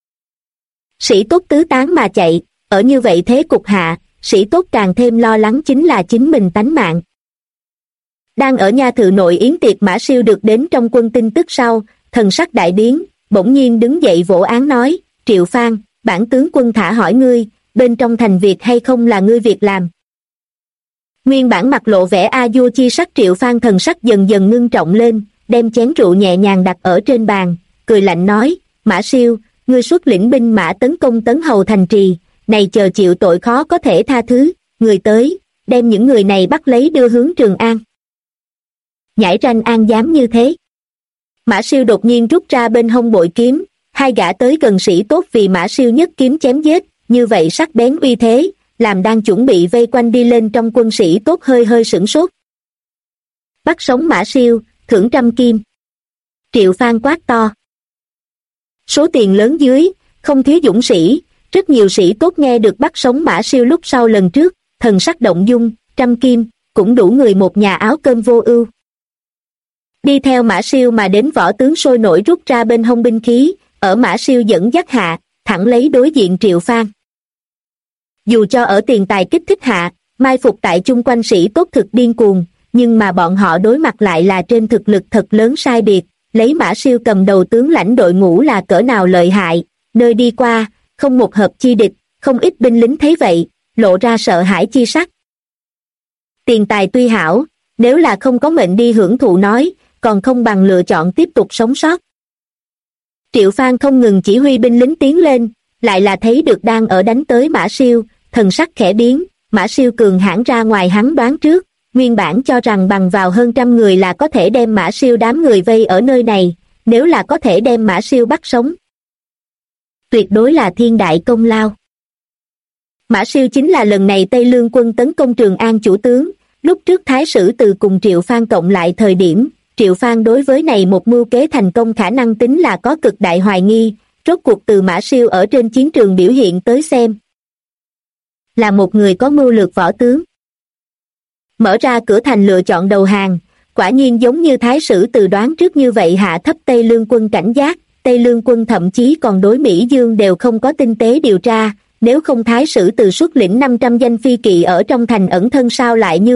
Sĩ tốt tứ tán mà chạy, ở như vậy thế cục hạ, sĩ tốt càng thêm lo lắng chính là chính mình tánh mạng. Đang ở nha thự nội yến tiệc Mã Siêu được đến trong quân tin tức sau, thần sắc đại biến, bỗng nhiên đứng dậy vỗ án nói, Triệu Phan, bản tướng quân thả hỏi ngươi, bên trong thành việc hay không là ngươi việc làm. Nguyên bản mặt lộ vẻ a vua chi sắc Triệu Phan thần sắc dần dần ngưng trọng lên, đem chén rượu nhẹ nhàng đặt ở trên bàn, cười lạnh nói, Mã Siêu, ngươi xuất lĩnh binh mã tấn công Tấn Hầu thành trì, này chờ chịu tội khó có thể tha thứ, người tới, đem những người này bắt lấy đưa hướng Trường An. Nhãi ranh an dám như thế. Mã Siêu đột nhiên rút ra bên hông bội kiếm, hai gã tới gần sĩ tốt vì Mã Siêu nhất kiếm chém giết, như vậy sắc bén uy thế, làm đang chuẩn bị vây quanh đi lên trong quân sĩ tốt hơi hơi sửng sốt. Bắt sống Mã Siêu, thưởng 100 kim. Triệu Phan quát to. Số tiền lớn dưới, không thiếu dũng sĩ, rất nhiều sĩ tốt nghe được bắt sống Mã Siêu lúc sau lần trước, thần sắc động dung, 100 kim, cũng đủ người một nhà áo cơm vô ưu. Đi theo Mã Siêu mà đến võ tướng sôi nổi rút ra bên hông binh khí, ở Mã Siêu dẫn dắt hạ, thẳng lấy đối diện Triệu Phan. Dù cho ở tiền tài kích thích hạ, mai phục tại chung quanh sĩ tốt thực điên cuồng, nhưng mà bọn họ đối mặt lại là trên thực lực thật lớn sai biệt, lấy Mã Siêu cầm đầu tướng lãnh đội ngũ là cỡ nào lợi hại, nơi đi qua, không một hợp chi địch, không ít binh lính thấy vậy, lộ ra sợ hãi chi sắc. Tiền tài tuy hảo, nếu là không có mệnh đi hưởng thụ nói, còn không bằng lựa chọn tiếp tục sống sót. Triệu Phan không ngừng chỉ huy binh lính tiến lên, lại là thấy được đang ở đánh tới Mã Siêu, thần sắc khẽ biến, Mã Siêu cường hãn ra ngoài hắn đoán trước, nguyên bản cho rằng bằng vào hơn 100 người là có thể đem Mã Siêu đám người vây ở nơi này, nếu là có thể đem Mã Siêu bắt sống. Tuyệt đối là thiên đại công lao. Mã Siêu chính là lần này Tây Lương quân tấn công Trường An chủ tướng, lúc trước Thái sử từ cùng Triệu Phan cộng lại thời điểm, Triệu Phan đối với này một mưu kế thành công khả năng tính là có cực đại hoài nghi, rốt cuộc từ Mã Siêu ở trên chiến trường biểu hiện tới xem. Là một người có mưu lược võ tướng. Mở ra cửa thành lựa chọn đầu hàng, quả nhiên giống như Thái sử từ đoán trước như vậy hạ thấp Tây Lương quân cảnh giác, Tây Lương quân thậm chí còn đối Mỹ Dương đều không có tinh tế điều tra, nếu không Thái sử từ xuất lĩnh 500 danh phi kỵ ở trong thành ẩn thân sao lại như